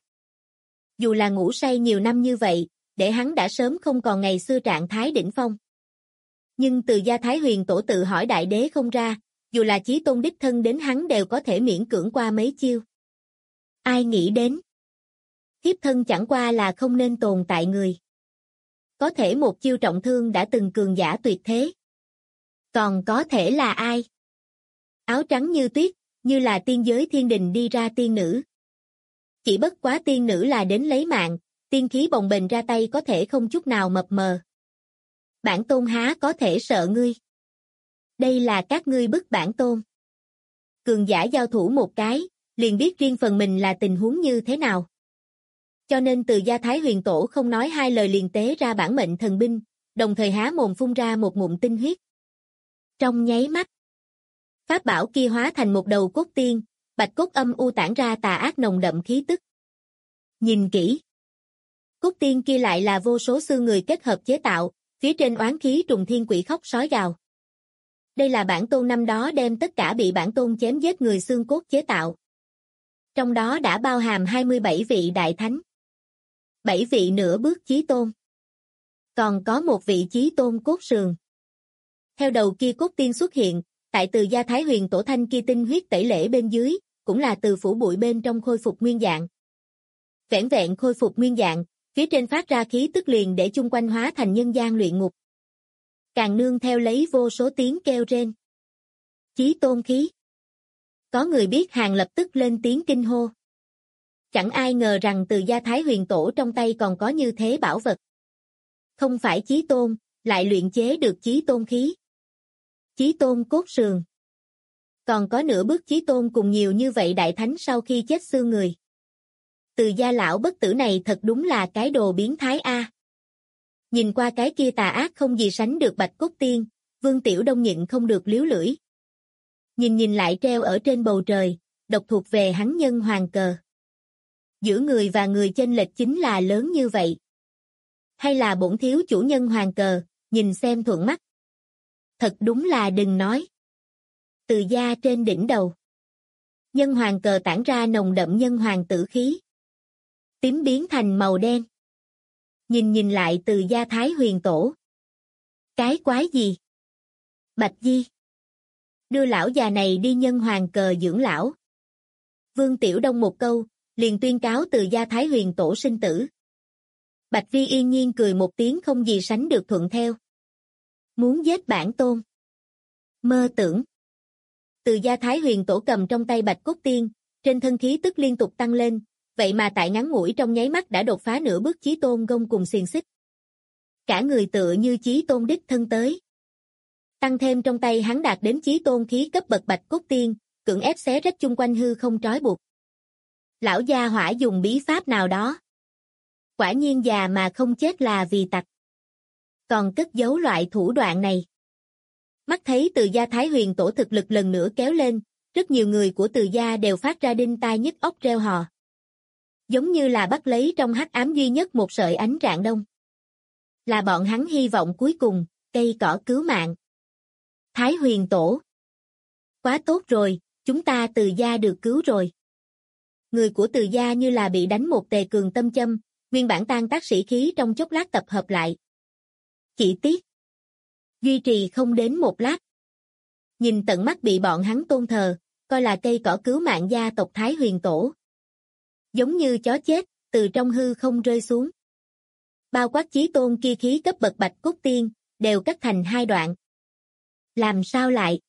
[SPEAKER 2] Dù là ngủ say nhiều năm như vậy, để hắn đã sớm không còn ngày xưa trạng thái đỉnh phong. Nhưng từ gia Thái Huyền Tổ tự hỏi đại đế không ra, dù là chí tôn đích thân đến hắn đều có thể miễn cưỡng qua mấy chiêu. Ai nghĩ đến? Thiếp thân chẳng qua là không nên tồn tại người. Có thể một chiêu trọng thương đã từng cường giả tuyệt thế. Còn có thể là ai? Áo trắng như tuyết, như là tiên giới thiên đình đi ra tiên nữ. Chỉ bất quá tiên nữ là đến lấy mạng, tiên khí bồng bềnh ra tay có thể không chút nào mập mờ. Bản tôn há có thể sợ ngươi. Đây là các ngươi bức bản tôn. Cường giả giao thủ một cái, liền biết riêng phần mình là tình huống như thế nào. Cho nên từ gia Thái Huyền Tổ không nói hai lời liền tế ra bản mệnh thần binh, đồng thời há mồm phun ra một ngụm tinh huyết. Trong nháy mắt, pháp bảo kia hóa thành một đầu cốt tiên, bạch cốt âm u tản ra tà ác nồng đậm khí tức. Nhìn kỹ, cốt tiên kia lại là vô số xương người kết hợp chế tạo, phía trên oán khí trùng thiên quỷ khóc sói gào. Đây là bản tôn năm đó đem tất cả bị bản tôn chém giết người xương cốt chế tạo. Trong đó đã bao hàm 27 vị đại thánh, 7 vị nửa bước chí tôn. Còn có một vị chí tôn cốt sườn. Theo đầu kia cốt tiên xuất hiện, tại từ gia Thái Huyền Tổ thanh kia tinh huyết tẩy lễ bên dưới, cũng là từ phủ bụi bên trong khôi phục nguyên dạng. Vẻn vẹn khôi phục nguyên dạng, phía trên phát ra khí tức liền để chung quanh hóa thành nhân gian luyện ngục. Càng nương theo lấy vô số tiếng kêu rên. Chí tôn khí. Có người biết hàng lập tức lên tiếng kinh hô. Chẳng ai ngờ rằng từ gia Thái Huyền Tổ trong tay còn có như thế bảo vật. Không phải chí tôn, lại luyện chế được chí tôn khí. Chí tôn cốt sườn. Còn có nửa bước chí tôn cùng nhiều như vậy đại thánh sau khi chết xương người. Từ gia lão bất tử này thật đúng là cái đồ biến thái a. Nhìn qua cái kia tà ác không gì sánh được bạch cốt tiên, Vương Tiểu Đông nhịn không được liếu lưỡi. Nhìn lại treo ở trên bầu trời, độc thuộc về hắn nhân hoàng cờ. Giữa người và người chênh lệch chính là lớn như vậy. Hay là bổn thiếu chủ nhân hoàng cờ, nhìn xem thuận mắt. Thật đúng là đừng nói. Từ gia trên đỉnh đầu. Nhân hoàng cờ tản ra nồng đậm nhân hoàng tử khí. Tím biến thành màu đen. Nhìn lại từ gia Thái Huyền Tổ. Cái quái gì? Bạch Di. Đưa lão già này đi nhân hoàng cờ dưỡng lão. Vương Tiểu Đông một câu, liền tuyên cáo từ gia Thái Huyền Tổ sinh tử. Bạch Vi yên nhiên cười một tiếng không gì sánh được thuận theo. Muốn giết bản tôn. Mơ tưởng. Từ gia Thái Huyền Tổ cầm trong tay bạch cốt tiên, trên thân khí tức liên tục tăng lên, vậy mà tại ngắn ngủi trong nháy mắt đã đột phá nửa bước chí tôn gông cùng xiềng xích. Cả người tựa như chí tôn đích thân tới. Tăng thêm trong tay hắn đạt đến chí tôn khí cấp bậc bạch cốt tiên, cưỡng ép xé rách chung quanh hư không trói buộc. Lão gia hỏa dùng bí pháp nào đó. Quả nhiên già mà không chết là vì tặc. Còn cất giấu loại thủ đoạn này. Mắt thấy từ gia Thái Huyền Tổ thực lực lần nữa kéo lên, rất nhiều người của từ gia đều phát ra đinh tai nhức óc reo hò. Giống như là bắt lấy trong hắc ám duy nhất một sợi ánh rạng đông. Là bọn hắn hy vọng cuối cùng, cây cỏ cứu mạng. Thái Huyền Tổ. Quá tốt rồi, chúng ta từ gia được cứu rồi. Người của từ gia như là bị đánh một tề cường tâm châm, nguyên bản tan tác sĩ khí trong chốc lát tập hợp lại. Chỉ tiếc. Duy trì không đến một lát. nhìn tận mắt bị bọn hắn tôn thờ, coi là cây cỏ cứu mạng gia tộc Thái Huyền Tổ. Giống như chó chết, từ trong hư không rơi xuống. Bao quát chí tôn kia khí cấp bậc Bạch Cốt Tiên, đều cắt thành hai đoạn. Làm sao lại?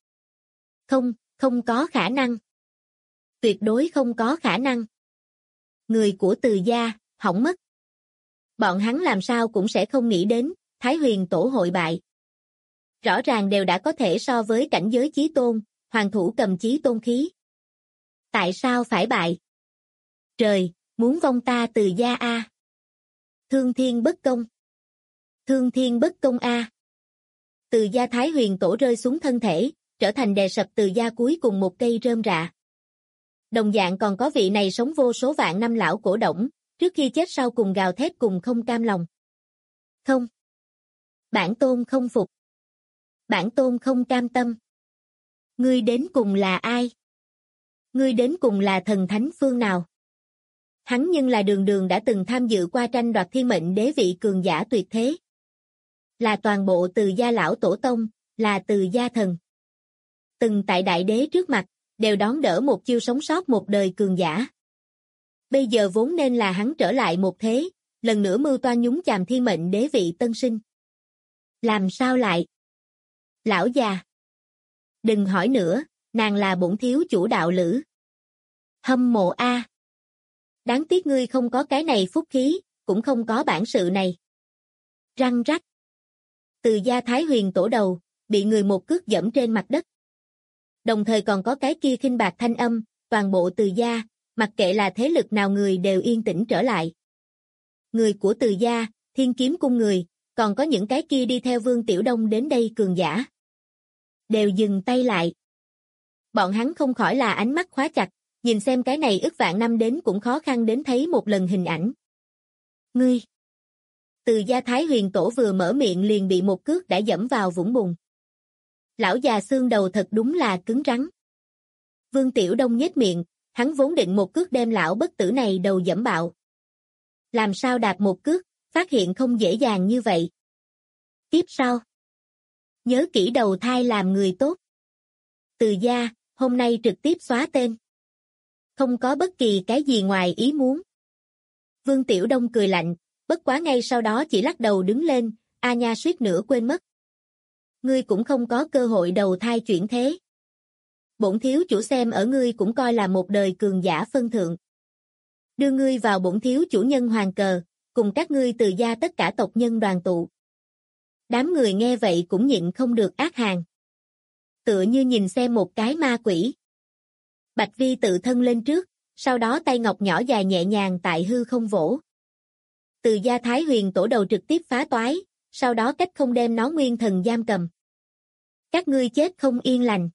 [SPEAKER 2] Không có khả năng. Tuyệt đối không có khả năng. Người của Từ gia, hỏng mất. Bọn hắn làm sao cũng sẽ không nghĩ đến, Thái Huyền Tổ hội bại. Rõ ràng đều đã có thể so với cảnh giới chí tôn, hoàng thủ cầm chí tôn khí. Tại sao phải bại? Trời, muốn vong ta Từ gia a. Thương thiên bất công. Thương thiên bất công a. Từ gia Thái Huyền Tổ rơi xuống thân thể, trở thành đè sập Từ gia cuối cùng một cây rơm rạ. Đồng dạng còn có vị này sống vô số vạn năm lão cổ đổng, trước khi chết sau cùng gào thét cùng không cam lòng. Không. Bản tôn không phục. Bản tôn không cam tâm. Ngươi đến cùng là ai? Ngươi đến cùng là thần thánh phương nào? Hắn nhưng là đường đường đã từng tham dự qua tranh đoạt thiên mệnh đế vị cường giả tuyệt thế. Là toàn bộ Từ gia lão tổ tông, là Từ gia thần. Từng tại đại đế trước mặt, đều đón đỡ một chiêu sống sót một đời cường giả. Bây giờ vốn nên là hắn trở lại một thế, lần nữa mưu toan nhúng chàm thiên mệnh đế vị tân sinh. Làm sao lại? Lão già. Đừng hỏi nữa, nàng là bổn thiếu chủ đạo lữ. Hâm mộ a. Đáng tiếc ngươi không có cái này phúc khí, cũng không có bản sự này. Răng rắc. Từ gia Thái Huyền Tổ đầu, bị người một cước giẫm trên mặt đất. Đồng thời còn có cái kia khinh bạc thanh âm, toàn bộ Từ gia, mặc kệ là thế lực nào người đều yên tĩnh trở lại. Người của Từ gia, Thiên Kiếm Cung người, còn có những cái kia đi theo Vương Tiểu Đông đến đây cường giả. Đều dừng tay lại. Bọn hắn không khỏi là ánh mắt khóa chặt, nhìn xem cái này ức vạn năm đến cũng khó khăn đến thấy một lần hình ảnh. Ngươi! Từ gia Thái Huyền Tổ vừa mở miệng liền bị một cước đã dẫm vào vũng bùn. Lão già xương đầu thật đúng là cứng rắn. Vương Tiểu Đông nhếch miệng, hắn vốn định một cước đem lão bất tử này đầu dẫm bạo. Làm sao đạp một cước, phát hiện không dễ dàng như vậy. Tiếp sau. Nhớ kỹ đầu thai làm người tốt. Từ gia, hôm nay trực tiếp xóa tên. Không có bất kỳ cái gì ngoài ý muốn. Vương Tiểu Đông cười lạnh, bất quá ngay sau đó chỉ lắc đầu đứng lên, a nha suýt nữa quên mất. Ngươi cũng không có cơ hội đầu thai chuyển thế. Bổn thiếu chủ xem ở ngươi cũng coi là một đời cường giả phân thượng. Đưa ngươi vào bổn thiếu chủ nhân hoàng cờ, cùng các ngươi Từ gia tất cả tộc nhân đoàn tụ. Đám người nghe vậy cũng nhịn không được ác hàn. Tựa như nhìn xem một cái ma quỷ. Bạch Vi tự thân lên trước, sau đó tay ngọc nhỏ dài nhẹ nhàng tại hư không vỗ. Từ gia Thái Huyền Tổ đầu trực tiếp phá toái, sau đó cách không đem nó nguyên thần giam cầm. Các ngươi chết không yên lành.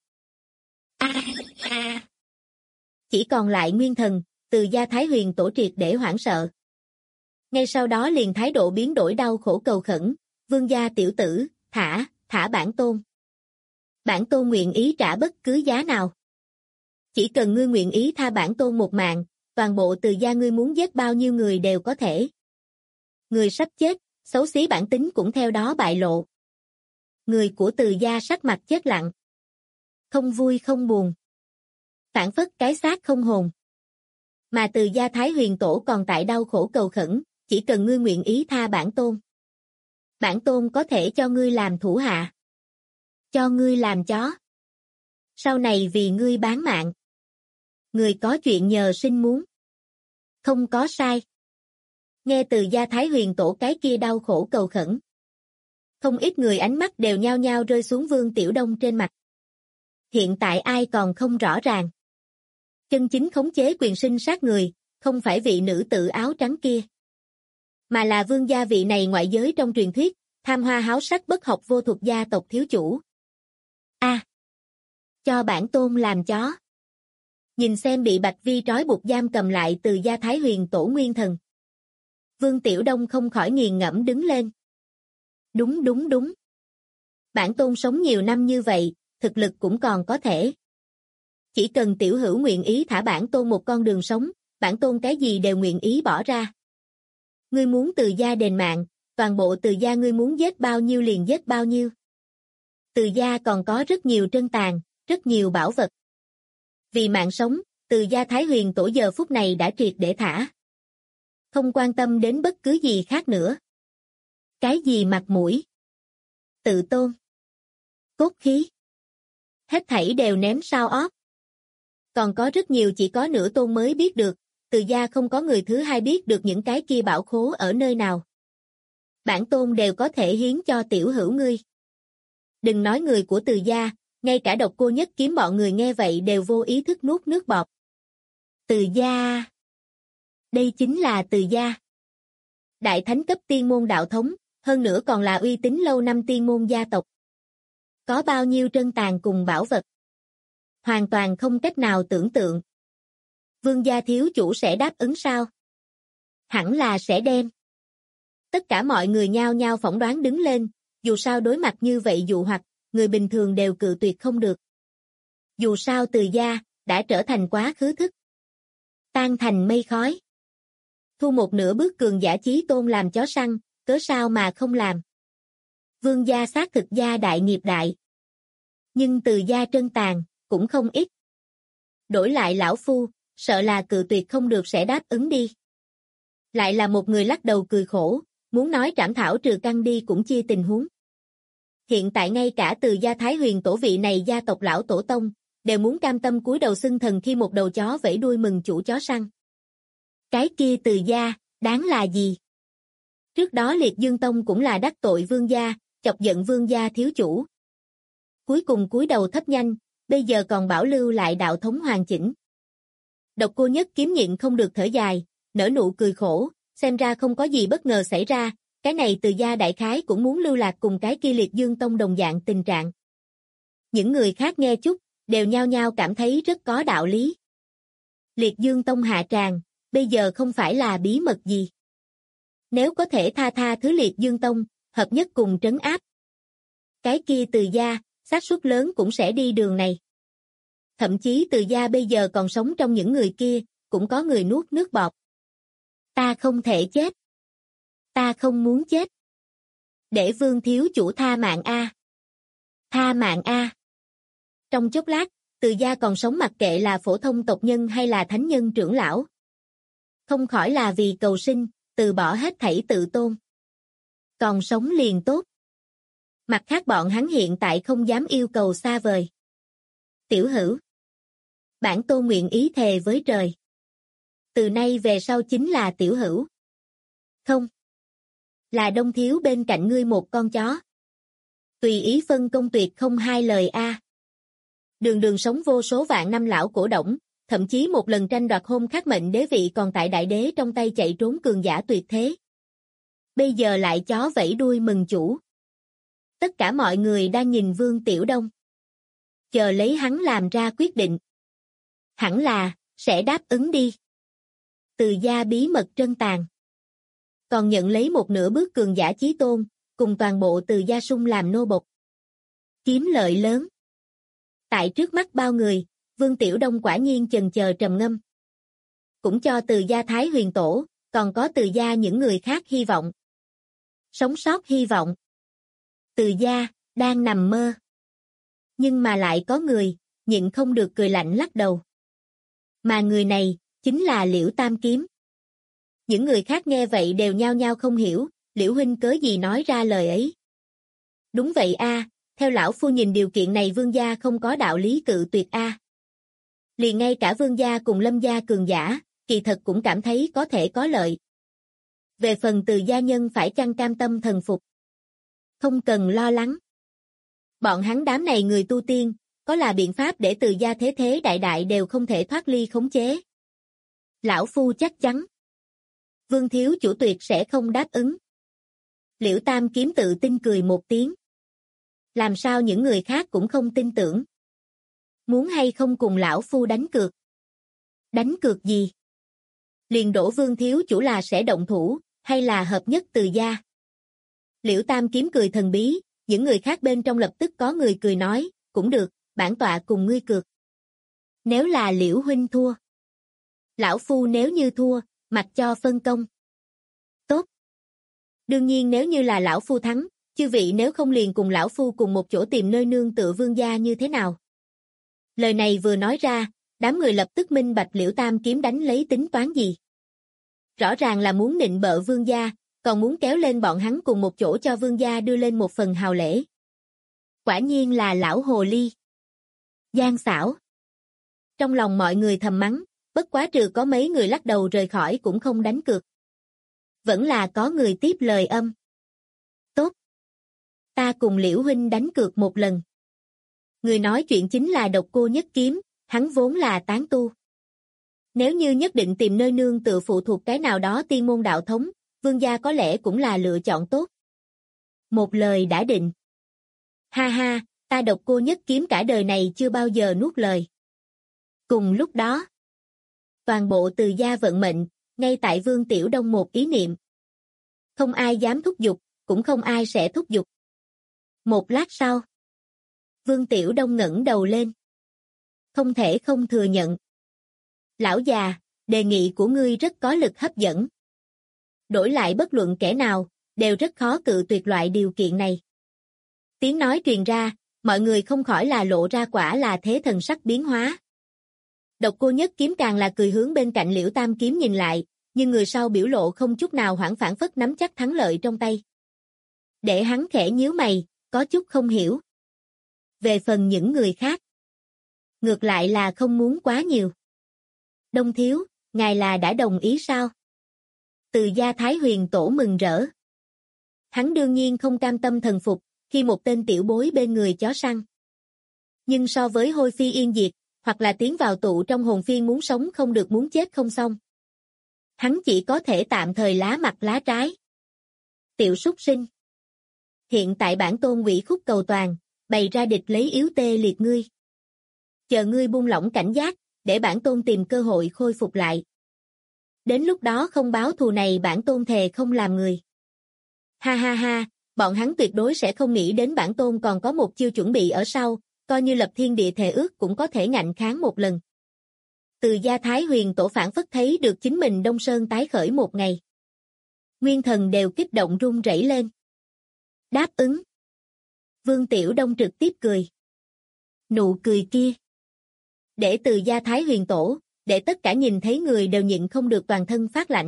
[SPEAKER 2] Chỉ còn lại nguyên thần, Từ gia Thái Huyền Tổ triệt để hoảng sợ. Ngay sau đó liền thái độ biến đổi đau khổ cầu khẩn, vương gia tiểu tử, thả bản tôn. Bản tôn nguyện ý trả bất cứ giá nào. Chỉ cần ngươi nguyện ý tha bản tôn một mạng, toàn bộ Từ gia ngươi muốn giết bao nhiêu người đều có thể. Người sắp chết, xấu xí bản tính cũng theo đó bại lộ. Người của Từ gia sắc mặt chết lặng. Không vui không buồn. Phản phất cái xác không hồn. Mà Từ gia Thái Huyền Tổ còn tại đau khổ cầu khẩn, chỉ cần ngươi nguyện ý tha bản tôn. Bản tôn có thể cho ngươi làm thủ hạ. Cho ngươi làm chó. Sau này vì ngươi bán mạng. Người có chuyện nhờ xin muốn. Không có sai. Nghe Từ gia Thái Huyền Tổ cái kia đau khổ cầu khẩn. Không ít người ánh mắt đều nhao nhao rơi xuống Vương Tiểu Đông trên mặt. Hiện tại ai còn không rõ ràng. Chân chính khống chế quyền sinh sát người, không phải vị nữ tử áo trắng kia. Mà là vương gia vị này ngoại giới trong truyền thuyết, tham hoa háo sắc bất học vô thuật gia tộc thiếu chủ. Cho bản tôn làm chó. Nhìn xem bị Bạch Vi trói buộc giam cầm lại Từ gia Thái Huyền Tổ nguyên thần. Vương Tiểu Đông không khỏi nghiền ngẫm đứng lên. Đúng. Bản tôn sống nhiều năm như vậy, thực lực cũng còn có thể. Chỉ cần tiểu hữu nguyện ý thả bản tôn một con đường sống, bản tôn cái gì đều nguyện ý bỏ ra. Ngươi muốn Từ gia đền mạng, toàn bộ Từ gia ngươi muốn giết bao nhiêu liền giết bao nhiêu. Từ gia còn có rất nhiều trân tàn, rất nhiều bảo vật. Vì mạng sống, Từ gia Thái Huyền Tổ giờ phút này đã triệt để thả. Không quan tâm đến bất cứ gì khác nữa. Cái gì mặt mũi, tự tôn, cốt khí, hết thảy đều ném sau ót. Còn có rất nhiều chỉ có nửa tôn mới biết được, Từ gia không có người thứ hai biết được những cái kia bảo khố ở nơi nào. Bản tôn đều có thể hiến cho tiểu hữu ngươi. Đừng nói người của Từ gia, ngay cả Độc Cô Nhất Kiếm bọn người nghe vậy đều vô ý thức nuốt nước bọt. Từ gia. Đây chính là Từ gia. Đại thánh cấp tiên môn đạo thống, hơn nữa còn là uy tín lâu năm tiên môn gia tộc. Có bao nhiêu trân tàn cùng bảo vật. Hoàn toàn không cách nào tưởng tượng. Vương gia thiếu chủ sẽ đáp ứng sao? Hẳn là sẽ đem. Tất cả mọi người nhao nhao phỏng đoán đứng lên, dù sao đối mặt như vậy dụ hoặc, người bình thường đều cự tuyệt không được. Dù sao Từ gia, đã trở thành quá khứ thức. Tan thành mây khói. Thu một nửa bước cường giả chí tôn làm chó săn, cớ sao mà không làm. Vương gia xác thực gia đại nghiệp đại. Nhưng Từ gia trân tàn, cũng không ít. Đổi lại lão phu, sợ là cự tuyệt không được sẽ đáp ứng đi. Lại là một người lắc đầu cười khổ, muốn nói trảm thảo trừ căn đi cũng chia tình huống. Hiện tại ngay cả Từ gia Thái Huyền Tổ vị này gia tộc lão tổ tông, đều muốn cam tâm cúi đầu xưng thần khi một đầu chó vẫy đuôi mừng chủ chó săn. Cái kia Từ gia, đáng là gì? Trước đó Liệt Dương Tông cũng là đắc tội vương gia, chọc giận vương gia thiếu chủ. Cuối cùng cúi đầu thấp nhanh, bây giờ còn bảo lưu lại đạo thống hoàn chỉnh. Độc Cô Nhất Kiếm nhịn không được thở dài, nở nụ cười khổ, xem ra không có gì bất ngờ xảy ra, cái này Từ gia đại khái cũng muốn lưu lạc cùng cái kia Liệt Dương Tông đồng dạng tình trạng. Những người khác nghe chút, đều nhao nhao cảm thấy rất có đạo lý. Liệt Dương Tông hạ tràng, bây giờ không phải là bí mật gì. Nếu có thể tha thứ Liệt Dương Tông, hợp nhất cùng trấn áp. Cái kia Từ gia, xác suất lớn cũng sẽ đi đường này. Thậm chí Từ gia bây giờ còn sống trong những người kia, cũng có người nuốt nước bọt. Ta không thể chết. Ta không muốn chết. Để Vương thiếu chủ tha mạng a. Tha mạng a. Trong chốc lát, Từ gia còn sống mặc kệ là phổ thông tộc nhân hay là thánh nhân trưởng lão. Không khỏi là vì cầu sinh, từ bỏ hết thảy tự tôn. Còn sống liền tốt. Mặt khác bọn hắn hiện tại không dám yêu cầu xa vời. Tiểu hữu. Bản tôn nguyện ý thề với trời. Từ nay về sau chính là tiểu hữu. Không. Là Đông thiếu bên cạnh ngươi một con chó. Tùy ý phân công tuyệt không hai lời a. Đường đường sống vô số vạn năm lão cổ đổng, thậm chí một lần tranh đoạt hôn khắc mệnh đế vị còn tại đại đế trong tay chạy trốn cường giả tuyệt thế. Bây giờ lại chó vẫy đuôi mừng chủ. Tất cả mọi người đang nhìn Vương Tiểu Đông. Chờ lấy hắn làm ra quyết định. Hẳn là, sẽ đáp ứng đi. Từ gia bí mật trân tàn. Còn nhận lấy một nửa bước cường giả chí tôn, cùng toàn bộ Từ gia sung làm nô bộc. Kiếm lợi lớn. Tại trước mắt bao người, Vương Tiểu Đông quả nhiên chần chờ trầm ngâm. Cũng cho Từ gia Thái Huyền Tổ, còn có Từ gia những người khác hy vọng. Sống sót hy vọng. Từ gia, đang nằm mơ. Nhưng mà lại có người, nhịn không được cười lạnh lắc đầu. Mà người này, chính là Liễu Tam Kiếm. Những người khác nghe vậy đều nhao nhao không hiểu, Liễu huynh cớ gì nói ra lời ấy. Đúng vậy a, theo lão phu nhìn điều kiện này vương gia không có đạo lý cự tuyệt a. Liền ngay cả vương gia cùng Lâm gia cường giả, kỳ thật cũng cảm thấy có thể có lợi. Về phần Từ gia nhân phải chăng cam tâm thần phục. Không cần lo lắng. Bọn hắn đám này người tu tiên, có là biện pháp để Từ gia thế thế đại đại đều không thể thoát ly khống chế. Lão phu chắc chắn. Vương thiếu chủ tuyệt sẽ không đáp ứng. Liễu Tam Kiếm tự tin cười một tiếng. Làm sao những người khác cũng không tin tưởng. Muốn hay không cùng lão phu đánh cược? Đánh cược gì? Liền đổ Vương thiếu chủ là sẽ động thủ, hay là hợp nhất Từ gia? Liễu Tam Kiếm cười thần bí, những người khác bên trong lập tức có người cười nói, cũng được, bản tọa cùng ngươi cược. Nếu là Liễu huynh thua. Lão phu nếu như thua, mặc cho phân công. Tốt. Đương nhiên nếu như là lão phu thắng, chư vị nếu không liền cùng lão phu cùng một chỗ tìm nơi nương tựa vương gia như thế nào? Lời này vừa nói ra, đám người lập tức minh bạch Liễu Tam Kiếm đánh lấy tính toán gì. Rõ ràng là muốn nịnh bợ vương gia, còn muốn kéo lên bọn hắn cùng một chỗ cho vương gia đưa lên một phần hào lễ. Quả nhiên là lão hồ ly. Gian xảo. Trong lòng mọi người thầm mắng, bất quá trừ có mấy người lắc đầu rời khỏi cũng không đánh cược. Vẫn là có người tiếp lời âm. Tốt. Ta cùng Liễu huynh đánh cược một lần. Người nói chuyện chính là Độc Cô Nhất Kiếm, hắn vốn là tán tu. Nếu như nhất định tìm nơi nương tựa phụ thuộc cái nào đó tiên môn đạo thống, vương gia có lẽ cũng là lựa chọn tốt. Một lời đã định. Ha ha, ta Độc Cô Nhất Kiếm cả đời này chưa bao giờ nuốt lời. Cùng lúc đó, toàn bộ Từ gia vận mệnh, ngay tại Vương Tiểu Đông một ý niệm. Không ai dám thúc giục, cũng không ai sẽ thúc giục. Một lát sau, Vương Tiểu Đông ngẩng đầu lên. Không thể không thừa nhận. Lão già, đề nghị của ngươi rất có lực hấp dẫn. Đổi lại bất luận kẻ nào, đều rất khó cự tuyệt loại điều kiện này. Tiếng nói truyền ra, mọi người không khỏi là lộ ra quả là thế thần sắc biến hóa. Độc Cô Nhất Kiếm càng là cười hướng bên cạnh Liễu Tam Kiếm nhìn lại, nhưng người sau biểu lộ không chút nào hoảng phảng phất nắm chắc thắng lợi trong tay. Để hắn khẽ nhíu mày, có chút không hiểu. Về phần những người khác, ngược lại là không muốn quá nhiều. Đông thiếu, ngài là đã đồng ý sao? Từ gia Thái Huyền Tổ mừng rỡ. Hắn đương nhiên không cam tâm thần phục, khi một tên tiểu bối bên người chó săn. Nhưng so với hôi phi yên diệt, hoặc là tiến vào tụ trong hồn phiên muốn sống không được muốn chết không xong. Hắn chỉ có thể tạm thời lá mặt lá trái. Tiểu súc sinh. Hiện tại bản tôn quỷ khúc cầu toàn, bày ra địch lấy yếu tê liệt ngươi. Chờ ngươi buông lỏng cảnh giác, để bản tôn tìm cơ hội khôi phục lại. Đến lúc đó không báo thù này bản tôn thề không làm người. Ha ha ha, bọn hắn tuyệt đối sẽ không nghĩ đến bản tôn còn có một chiêu chuẩn bị ở sau, coi như lập thiên địa thề ước cũng có thể ngạnh kháng một lần. Từ gia Thái Huyền Tổ phản phất thấy được chính mình Đông Sơn tái khởi một ngày. Nguyên thần đều kích động run rẩy lên. Đáp ứng. Vương Tiểu Đông trực tiếp cười. Nụ cười kia. Để Từ gia Thái Huyền Tổ, để tất cả nhìn thấy người đều nhịn không được toàn thân phát lạnh.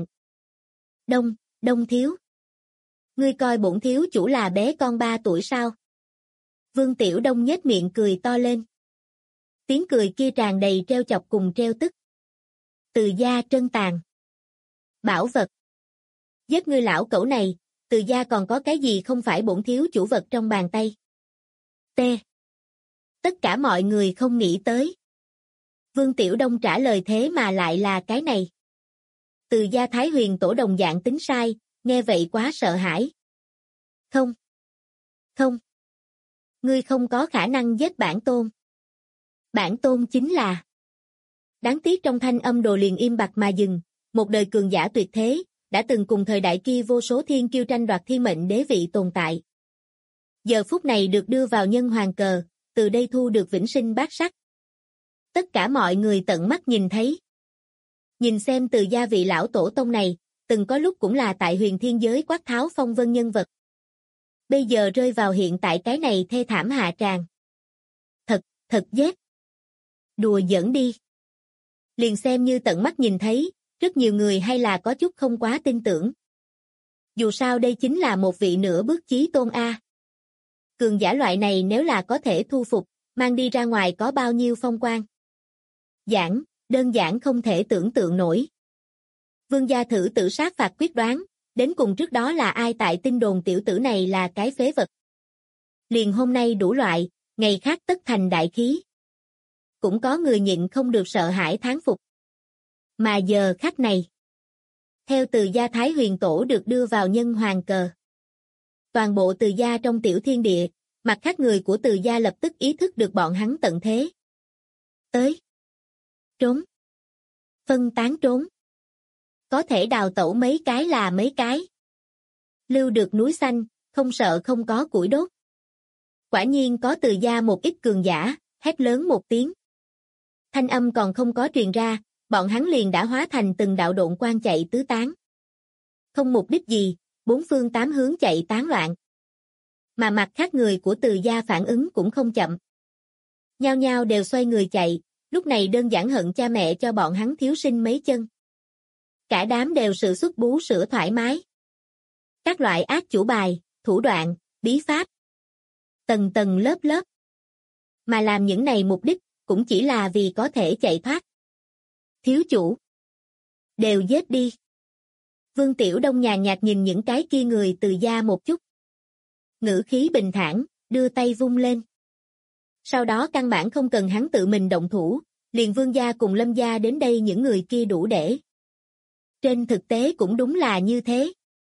[SPEAKER 2] Đông thiếu. Ngươi coi bổn thiếu chủ là bé con 3 tuổi sao? Vương Tiểu Đông nhếch miệng cười to lên. Tiếng cười kia tràn đầy treo chọc cùng treo tức. Từ gia trân tàn. Bảo vật. Giết ngươi lão cẩu này, Từ gia còn có cái gì không phải bổn thiếu chủ vật trong bàn tay. T. Tất cả mọi người không nghĩ tới. Vương Tiểu Đông trả lời thế mà lại là cái này. Từ gia Thái Huyền Tổ đồng dạng tính sai, nghe vậy quá sợ hãi. Không. Ngươi không có khả năng giết bản tôn. Bản tôn chính là. Đáng tiếc trong thanh âm đồ liền im bặt mà dừng, một đời cường giả tuyệt thế, đã từng cùng thời đại kia vô số thiên kiêu tranh đoạt thiên mệnh đế vị tồn tại. Giờ phút này được đưa vào nhân hoàng cờ, từ đây thu được vĩnh sinh bát sắc. Tất cả mọi người tận mắt nhìn thấy. Nhìn xem Từ gia vị lão tổ tông này, từng có lúc cũng là tại huyền thiên giới quát tháo phong vân nhân vật. Bây giờ rơi vào hiện tại cái này thê thảm hạ tràng. Thật giết. Đùa giỡn đi. Liền xem như tận mắt nhìn thấy, rất nhiều người hay là có chút không quá tin tưởng. Dù sao đây chính là một vị nửa bước chí tôn A. Cường giả loại này nếu là có thể thu phục, mang đi ra ngoài có bao nhiêu phong quang. Đơn giản không thể tưởng tượng nổi. Vương gia thử tự sát phạt quyết đoán, đến cùng trước đó là ai tại tin đồn tiểu tử này là cái phế vật. Liền hôm nay đủ loại, ngày khác tất thành đại khí. Cũng có người nhịn không được sợ hãi thán phục. Mà giờ khắc này, theo Từ gia Thái Huyền Tổ được đưa vào nhân hoàng cờ. Toàn bộ Từ gia trong tiểu thiên địa, mặt khác người của Từ gia lập tức ý thức được bọn hắn tận thế. Tới. Trốn. Phân tán trốn. Có thể đào tẩu mấy cái là mấy cái. Lưu được núi xanh, không sợ không có củi đốt. Quả nhiên có Từ gia một ít cường giả, hét lớn một tiếng. Thanh âm còn không có truyền ra, bọn hắn liền đã hóa thành từng đạo độn quang chạy tứ tán. Không mục đích gì, bốn phương tám hướng chạy tán loạn. Mà mặt khác người của Từ gia phản ứng cũng không chậm. Nhao nhao đều xoay người chạy, lúc này đơn giản hận cha mẹ cho bọn hắn thiếu sinh mấy chân. Cả đám đều sử xuất bú sữa thoải mái. Các loại ác chủ bài, thủ đoạn, bí pháp. Tầng tầng lớp lớp. Mà làm những này mục đích, cũng chỉ là vì có thể chạy thoát. Thiếu chủ. Đều giết đi. Vương Tiểu Đông nhàn nhạt nhìn những cái kia người Từ gia một chút. Ngữ khí bình thản, đưa tay vung lên. Sau đó căn bản không cần hắn tự mình động thủ, liền Vương gia cùng Lâm gia đến đây những người kia đủ để. Trên thực tế cũng đúng là như thế.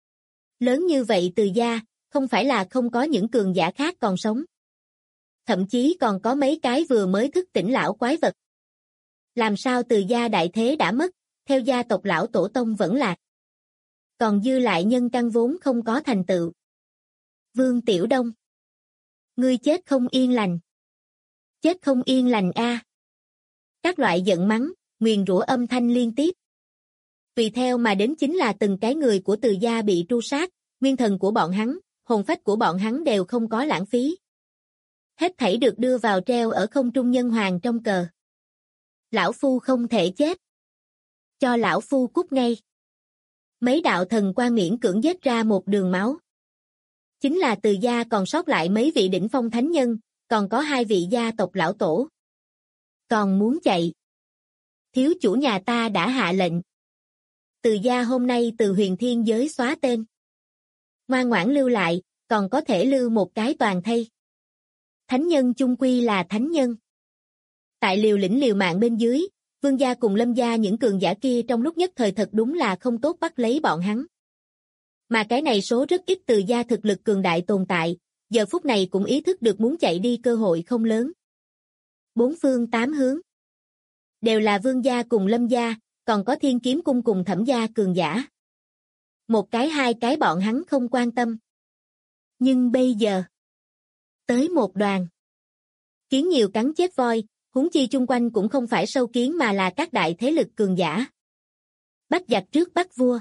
[SPEAKER 2] Lớn như vậy Từ gia, không phải là không có những cường giả khác còn sống. Thậm chí còn có mấy cái vừa mới thức tỉnh lão quái vật. Làm sao Từ gia đại thế đã mất, theo gia tộc lão tổ tông vẫn lạc. Còn dư lại nhân căn vốn không có thành tựu. Vương Tiểu Đông. Ngươi chết không yên lành. Chết không yên lành a. Các loại giận mắng, nguyền rủa âm thanh liên tiếp. Tùy theo mà đến chính là từng cái người của Từ gia bị tru sát, nguyên thần của bọn hắn, hồn phách của bọn hắn đều không có lãng phí. Hết thảy được đưa vào treo ở không trung nhân hoàng trong cờ. Lão phu không thể chết. Cho lão phu cút ngay. Mấy đạo thần quang miễn cưỡng giết ra một đường máu. Chính là Từ gia còn sót lại mấy vị đỉnh phong thánh nhân, còn có 2 vị gia tộc lão tổ. Còn muốn chạy. Thiếu chủ nhà ta đã hạ lệnh. Từ gia hôm nay từ huyền thiên giới xóa tên. Ngoan ngoãn lưu lại, còn có thể lưu một cái toàn thây. Thánh nhân chung quy là thánh nhân. Tại liều lĩnh liều mạng bên dưới, Vương gia cùng Lâm gia những cường giả kia trong lúc nhất thời thật đúng là không tốt bắt lấy bọn hắn. Mà cái này số rất ít Từ gia thực lực cường đại tồn tại, giờ phút này cũng ý thức được muốn chạy đi cơ hội không lớn. 4 phương 8 hướng. Đều là Vương gia cùng Lâm gia, còn có Thiên Kiếm cung cùng Thẩm gia cường giả. Một cái 2 cái bọn hắn không quan tâm. Nhưng bây giờ, tới một đoàn. Kiến nhiều cắn chết voi, huống chi chung quanh cũng không phải sâu kiến mà là các đại thế lực cường giả. Bắt giặc trước bắt vua.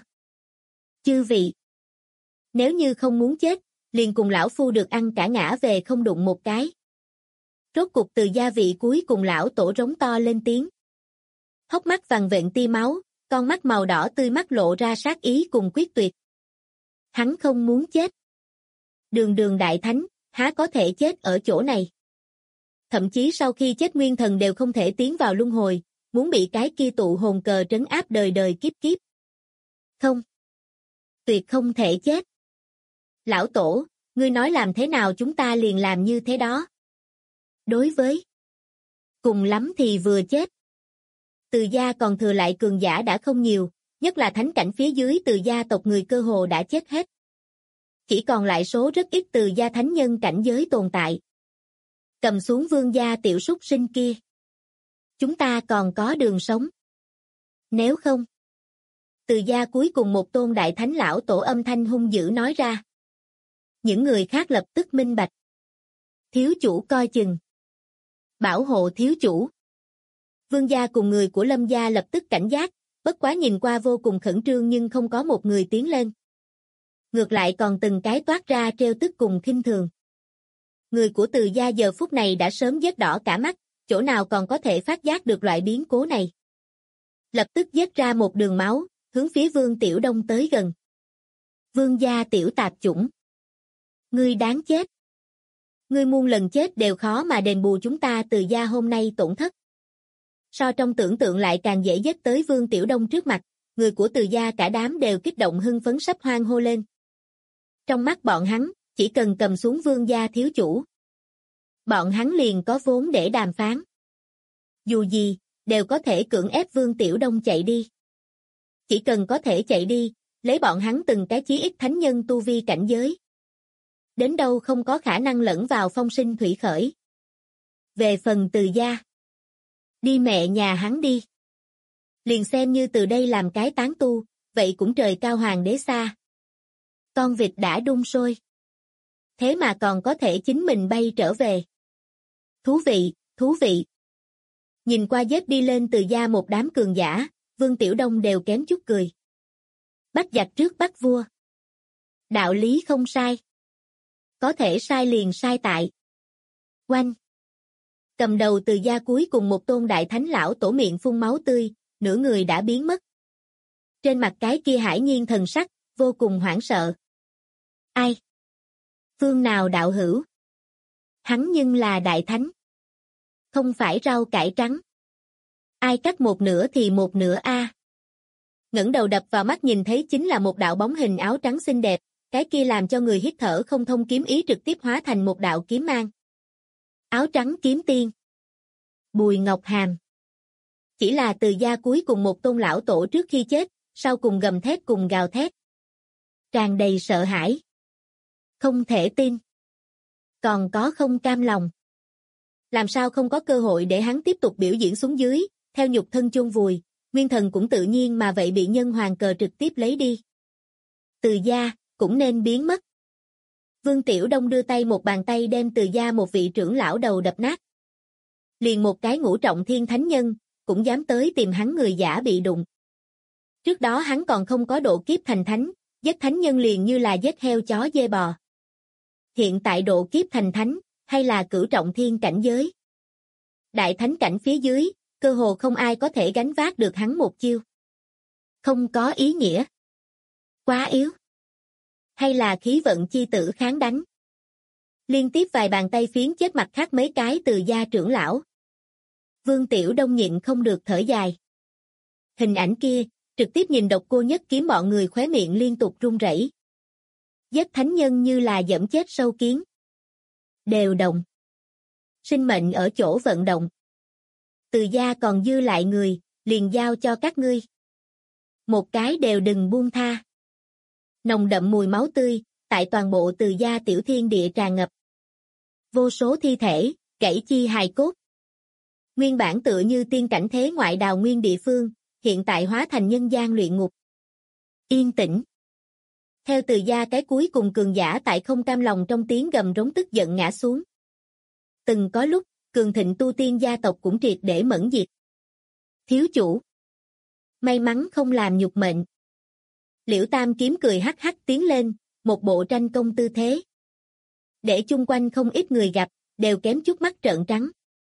[SPEAKER 2] Chư vị. Nếu như không muốn chết, liền cùng lão phu được ăn cả ngã về không đụng một cái. Rốt cục Từ gia vị cuối cùng lão tổ rống to lên tiếng. Hốc mắt vằn vện tia máu, con mắt màu đỏ tươi mắt lộ ra sát ý cùng quyết tuyệt. Hắn không muốn chết. Đường đường đại thánh, há có thể chết ở chỗ này. Thậm chí sau khi chết nguyên thần đều không thể tiến vào luân hồi, muốn bị cái kia tụ hồn cờ trấn áp đời đời kiếp kiếp. Không. Tuyệt không thể chết. Lão tổ, ngươi nói làm thế nào chúng ta liền làm như thế đó. Đối với. Cùng lắm thì vừa chết. Từ gia còn thừa lại cường giả đã không nhiều, nhất là thánh cảnh phía dưới Từ gia tộc người cơ hồ đã chết hết. Chỉ còn lại số rất ít Từ gia thánh nhân cảnh giới tồn tại. Cầm xuống Vương gia tiểu súc sinh kia. Chúng ta còn có đường sống. Nếu không. Từ gia cuối cùng một tôn đại thánh lão tổ âm thanh hung dữ nói ra. Những người khác lập tức minh bạch. Thiếu chủ coi chừng. Bảo hộ thiếu chủ. Vương gia cùng người của Lâm gia lập tức cảnh giác, bất quá nhìn qua vô cùng khẩn trương nhưng không có một người tiến lên. Ngược lại còn từng cái toát ra trêu tức cùng khinh thường. Người của Từ gia giờ phút này đã sớm vết đỏ cả mắt, chỗ nào còn có thể phát giác được loại biến cố này. Lập tức vết ra một đường máu, hướng phía Vương Tiểu Đông tới gần. Vương gia tiểu tạp chủng. Ngươi đáng chết. Ngươi muôn lần chết đều khó mà đền bù chúng ta Từ gia hôm nay tổn thất. So trong tưởng tượng lại càng dễ giết tới Vương Tiểu Đông trước mặt, người của Từ gia cả đám đều kích động hưng phấn sắp hoan hô lên. Trong mắt bọn hắn, chỉ cần cầm xuống Vương gia thiếu chủ. Bọn hắn liền có vốn để đàm phán. Dù gì, đều có thể cưỡng ép Vương Tiểu Đông chạy đi. Chỉ cần có thể chạy đi, lấy bọn hắn từng cái chí ít thánh nhân tu vi cảnh giới. Đến đâu không có khả năng lẫn vào phong sinh thủy khởi. Về phần Từ gia. Đi mẹ nhà hắn đi. Liền xem như từ đây làm cái tán tu, vậy cũng trời cao hoàng đế xa. Con vịt đã đun sôi. Thế mà còn có thể chính mình bay trở về. Thú vị, thú vị. Nhìn qua giết đi lên Từ gia một đám cường giả, Vương Tiểu Đông đều kém chút cười. Bắt giặc trước bắt vua. Đạo lý không sai. Có thể sai liền sai tại. Oanh. Cầm đầu Từ Gia cuối cùng một tôn đại thánh lão tổ miệng phun máu tươi, nửa người đã biến mất. Trên mặt cái kia hải nhiên thần sắc, vô cùng hoảng sợ. Ai? Phương nào đạo hữu? Hắn nhưng là đại thánh. Không phải rau cải trắng. Ai cắt một nửa thì một nửa a. Ngẩng đầu đập vào mắt nhìn thấy chính là một đạo bóng hình áo trắng xinh đẹp, cái kia làm cho người hít thở không thông kiếm ý trực tiếp hóa thành một đạo kiếm mang. Áo trắng kiếm tiên. Bùi Ngọc Hàm. Chỉ là Từ Gia cuối cùng một tôn lão tổ trước khi chết, sau cùng gầm thét cùng gào thét. Tràn đầy sợ hãi. Không thể tin. Còn có không cam lòng. Làm sao không có cơ hội để hắn tiếp tục biểu diễn xuống dưới, theo nhục thân chôn vùi, nguyên thần cũng tự nhiên mà vậy bị nhân hoàng cờ trực tiếp lấy đi. Từ Gia, cũng nên biến mất. Vương Tiểu Đông đưa tay một bàn tay đem Từ Gia một vị trưởng lão đầu đập nát. Liền một cái ngũ trọng thiên thánh nhân, cũng dám tới tìm hắn người giả bị đụng. Trước đó hắn còn không có độ kiếp thành thánh, giết thánh nhân liền như là giết heo chó dê bò. Hiện tại độ kiếp thành thánh, hay là cửu trọng thiên cảnh giới. Đại thánh cảnh phía dưới, cơ hồ không ai có thể gánh vác được hắn một chiêu. Không có ý nghĩa. Quá yếu. Hay là khí vận chi tử kháng đánh. Liên tiếp vài bàn tay phiến chết mặt khác mấy cái Từ Gia trưởng lão. Vương Tiểu Đông nhịn không được thở dài. Hình ảnh kia, trực tiếp nhìn Độc Cô Nhất Kiếm bọn người khóe miệng liên tục run rẩy. Giết thánh nhân như là dẫm chết sâu kiến. Đều động. Sinh mệnh ở chỗ vận động. Từ Gia còn dư lại người, liền giao cho các ngươi. Một cái đều đừng buông tha. Nồng đậm mùi máu tươi, tại toàn bộ Từ Gia tiểu thiên địa tràn ngập. Vô số thi thể, gãy chi hài cốt. Nguyên bản tựa như tiên cảnh thế ngoại đào nguyên địa phương, hiện tại hóa thành nhân gian luyện ngục. Yên tĩnh. Theo Từ Gia cái cuối cùng cường giả tại không cam lòng trong tiếng gầm rống tức giận ngã xuống. Từng có lúc, cường thịnh tu tiên gia tộc cũng triệt để mẫn diệt. Thiếu chủ. May mắn không làm nhục mệnh. Liễu Tam Kiếm cười hắc hắc tiến lên, một bộ tranh công tư thế. Để chung quanh không ít người gặp, đều kém chút mắt trợn trắng.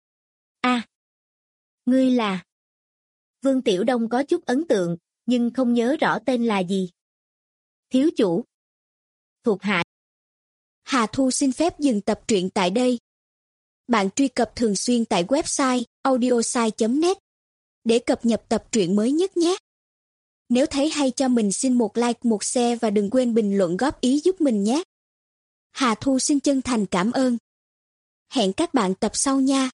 [SPEAKER 2] A, ngươi là... Vương Tiểu Đông có chút ấn tượng, nhưng không nhớ rõ tên là gì. Thiếu chủ. Thuộc hạ.
[SPEAKER 3] Hà Thu xin phép dừng tập truyện tại đây. Bạn truy cập thường xuyên tại website audiosai.net để cập nhật tập truyện mới nhất nhé. Nếu thấy hay cho mình xin một like, một share và đừng quên bình luận góp ý giúp mình nhé. Hà Thu xin chân thành cảm ơn. Hẹn các bạn tập sau nha.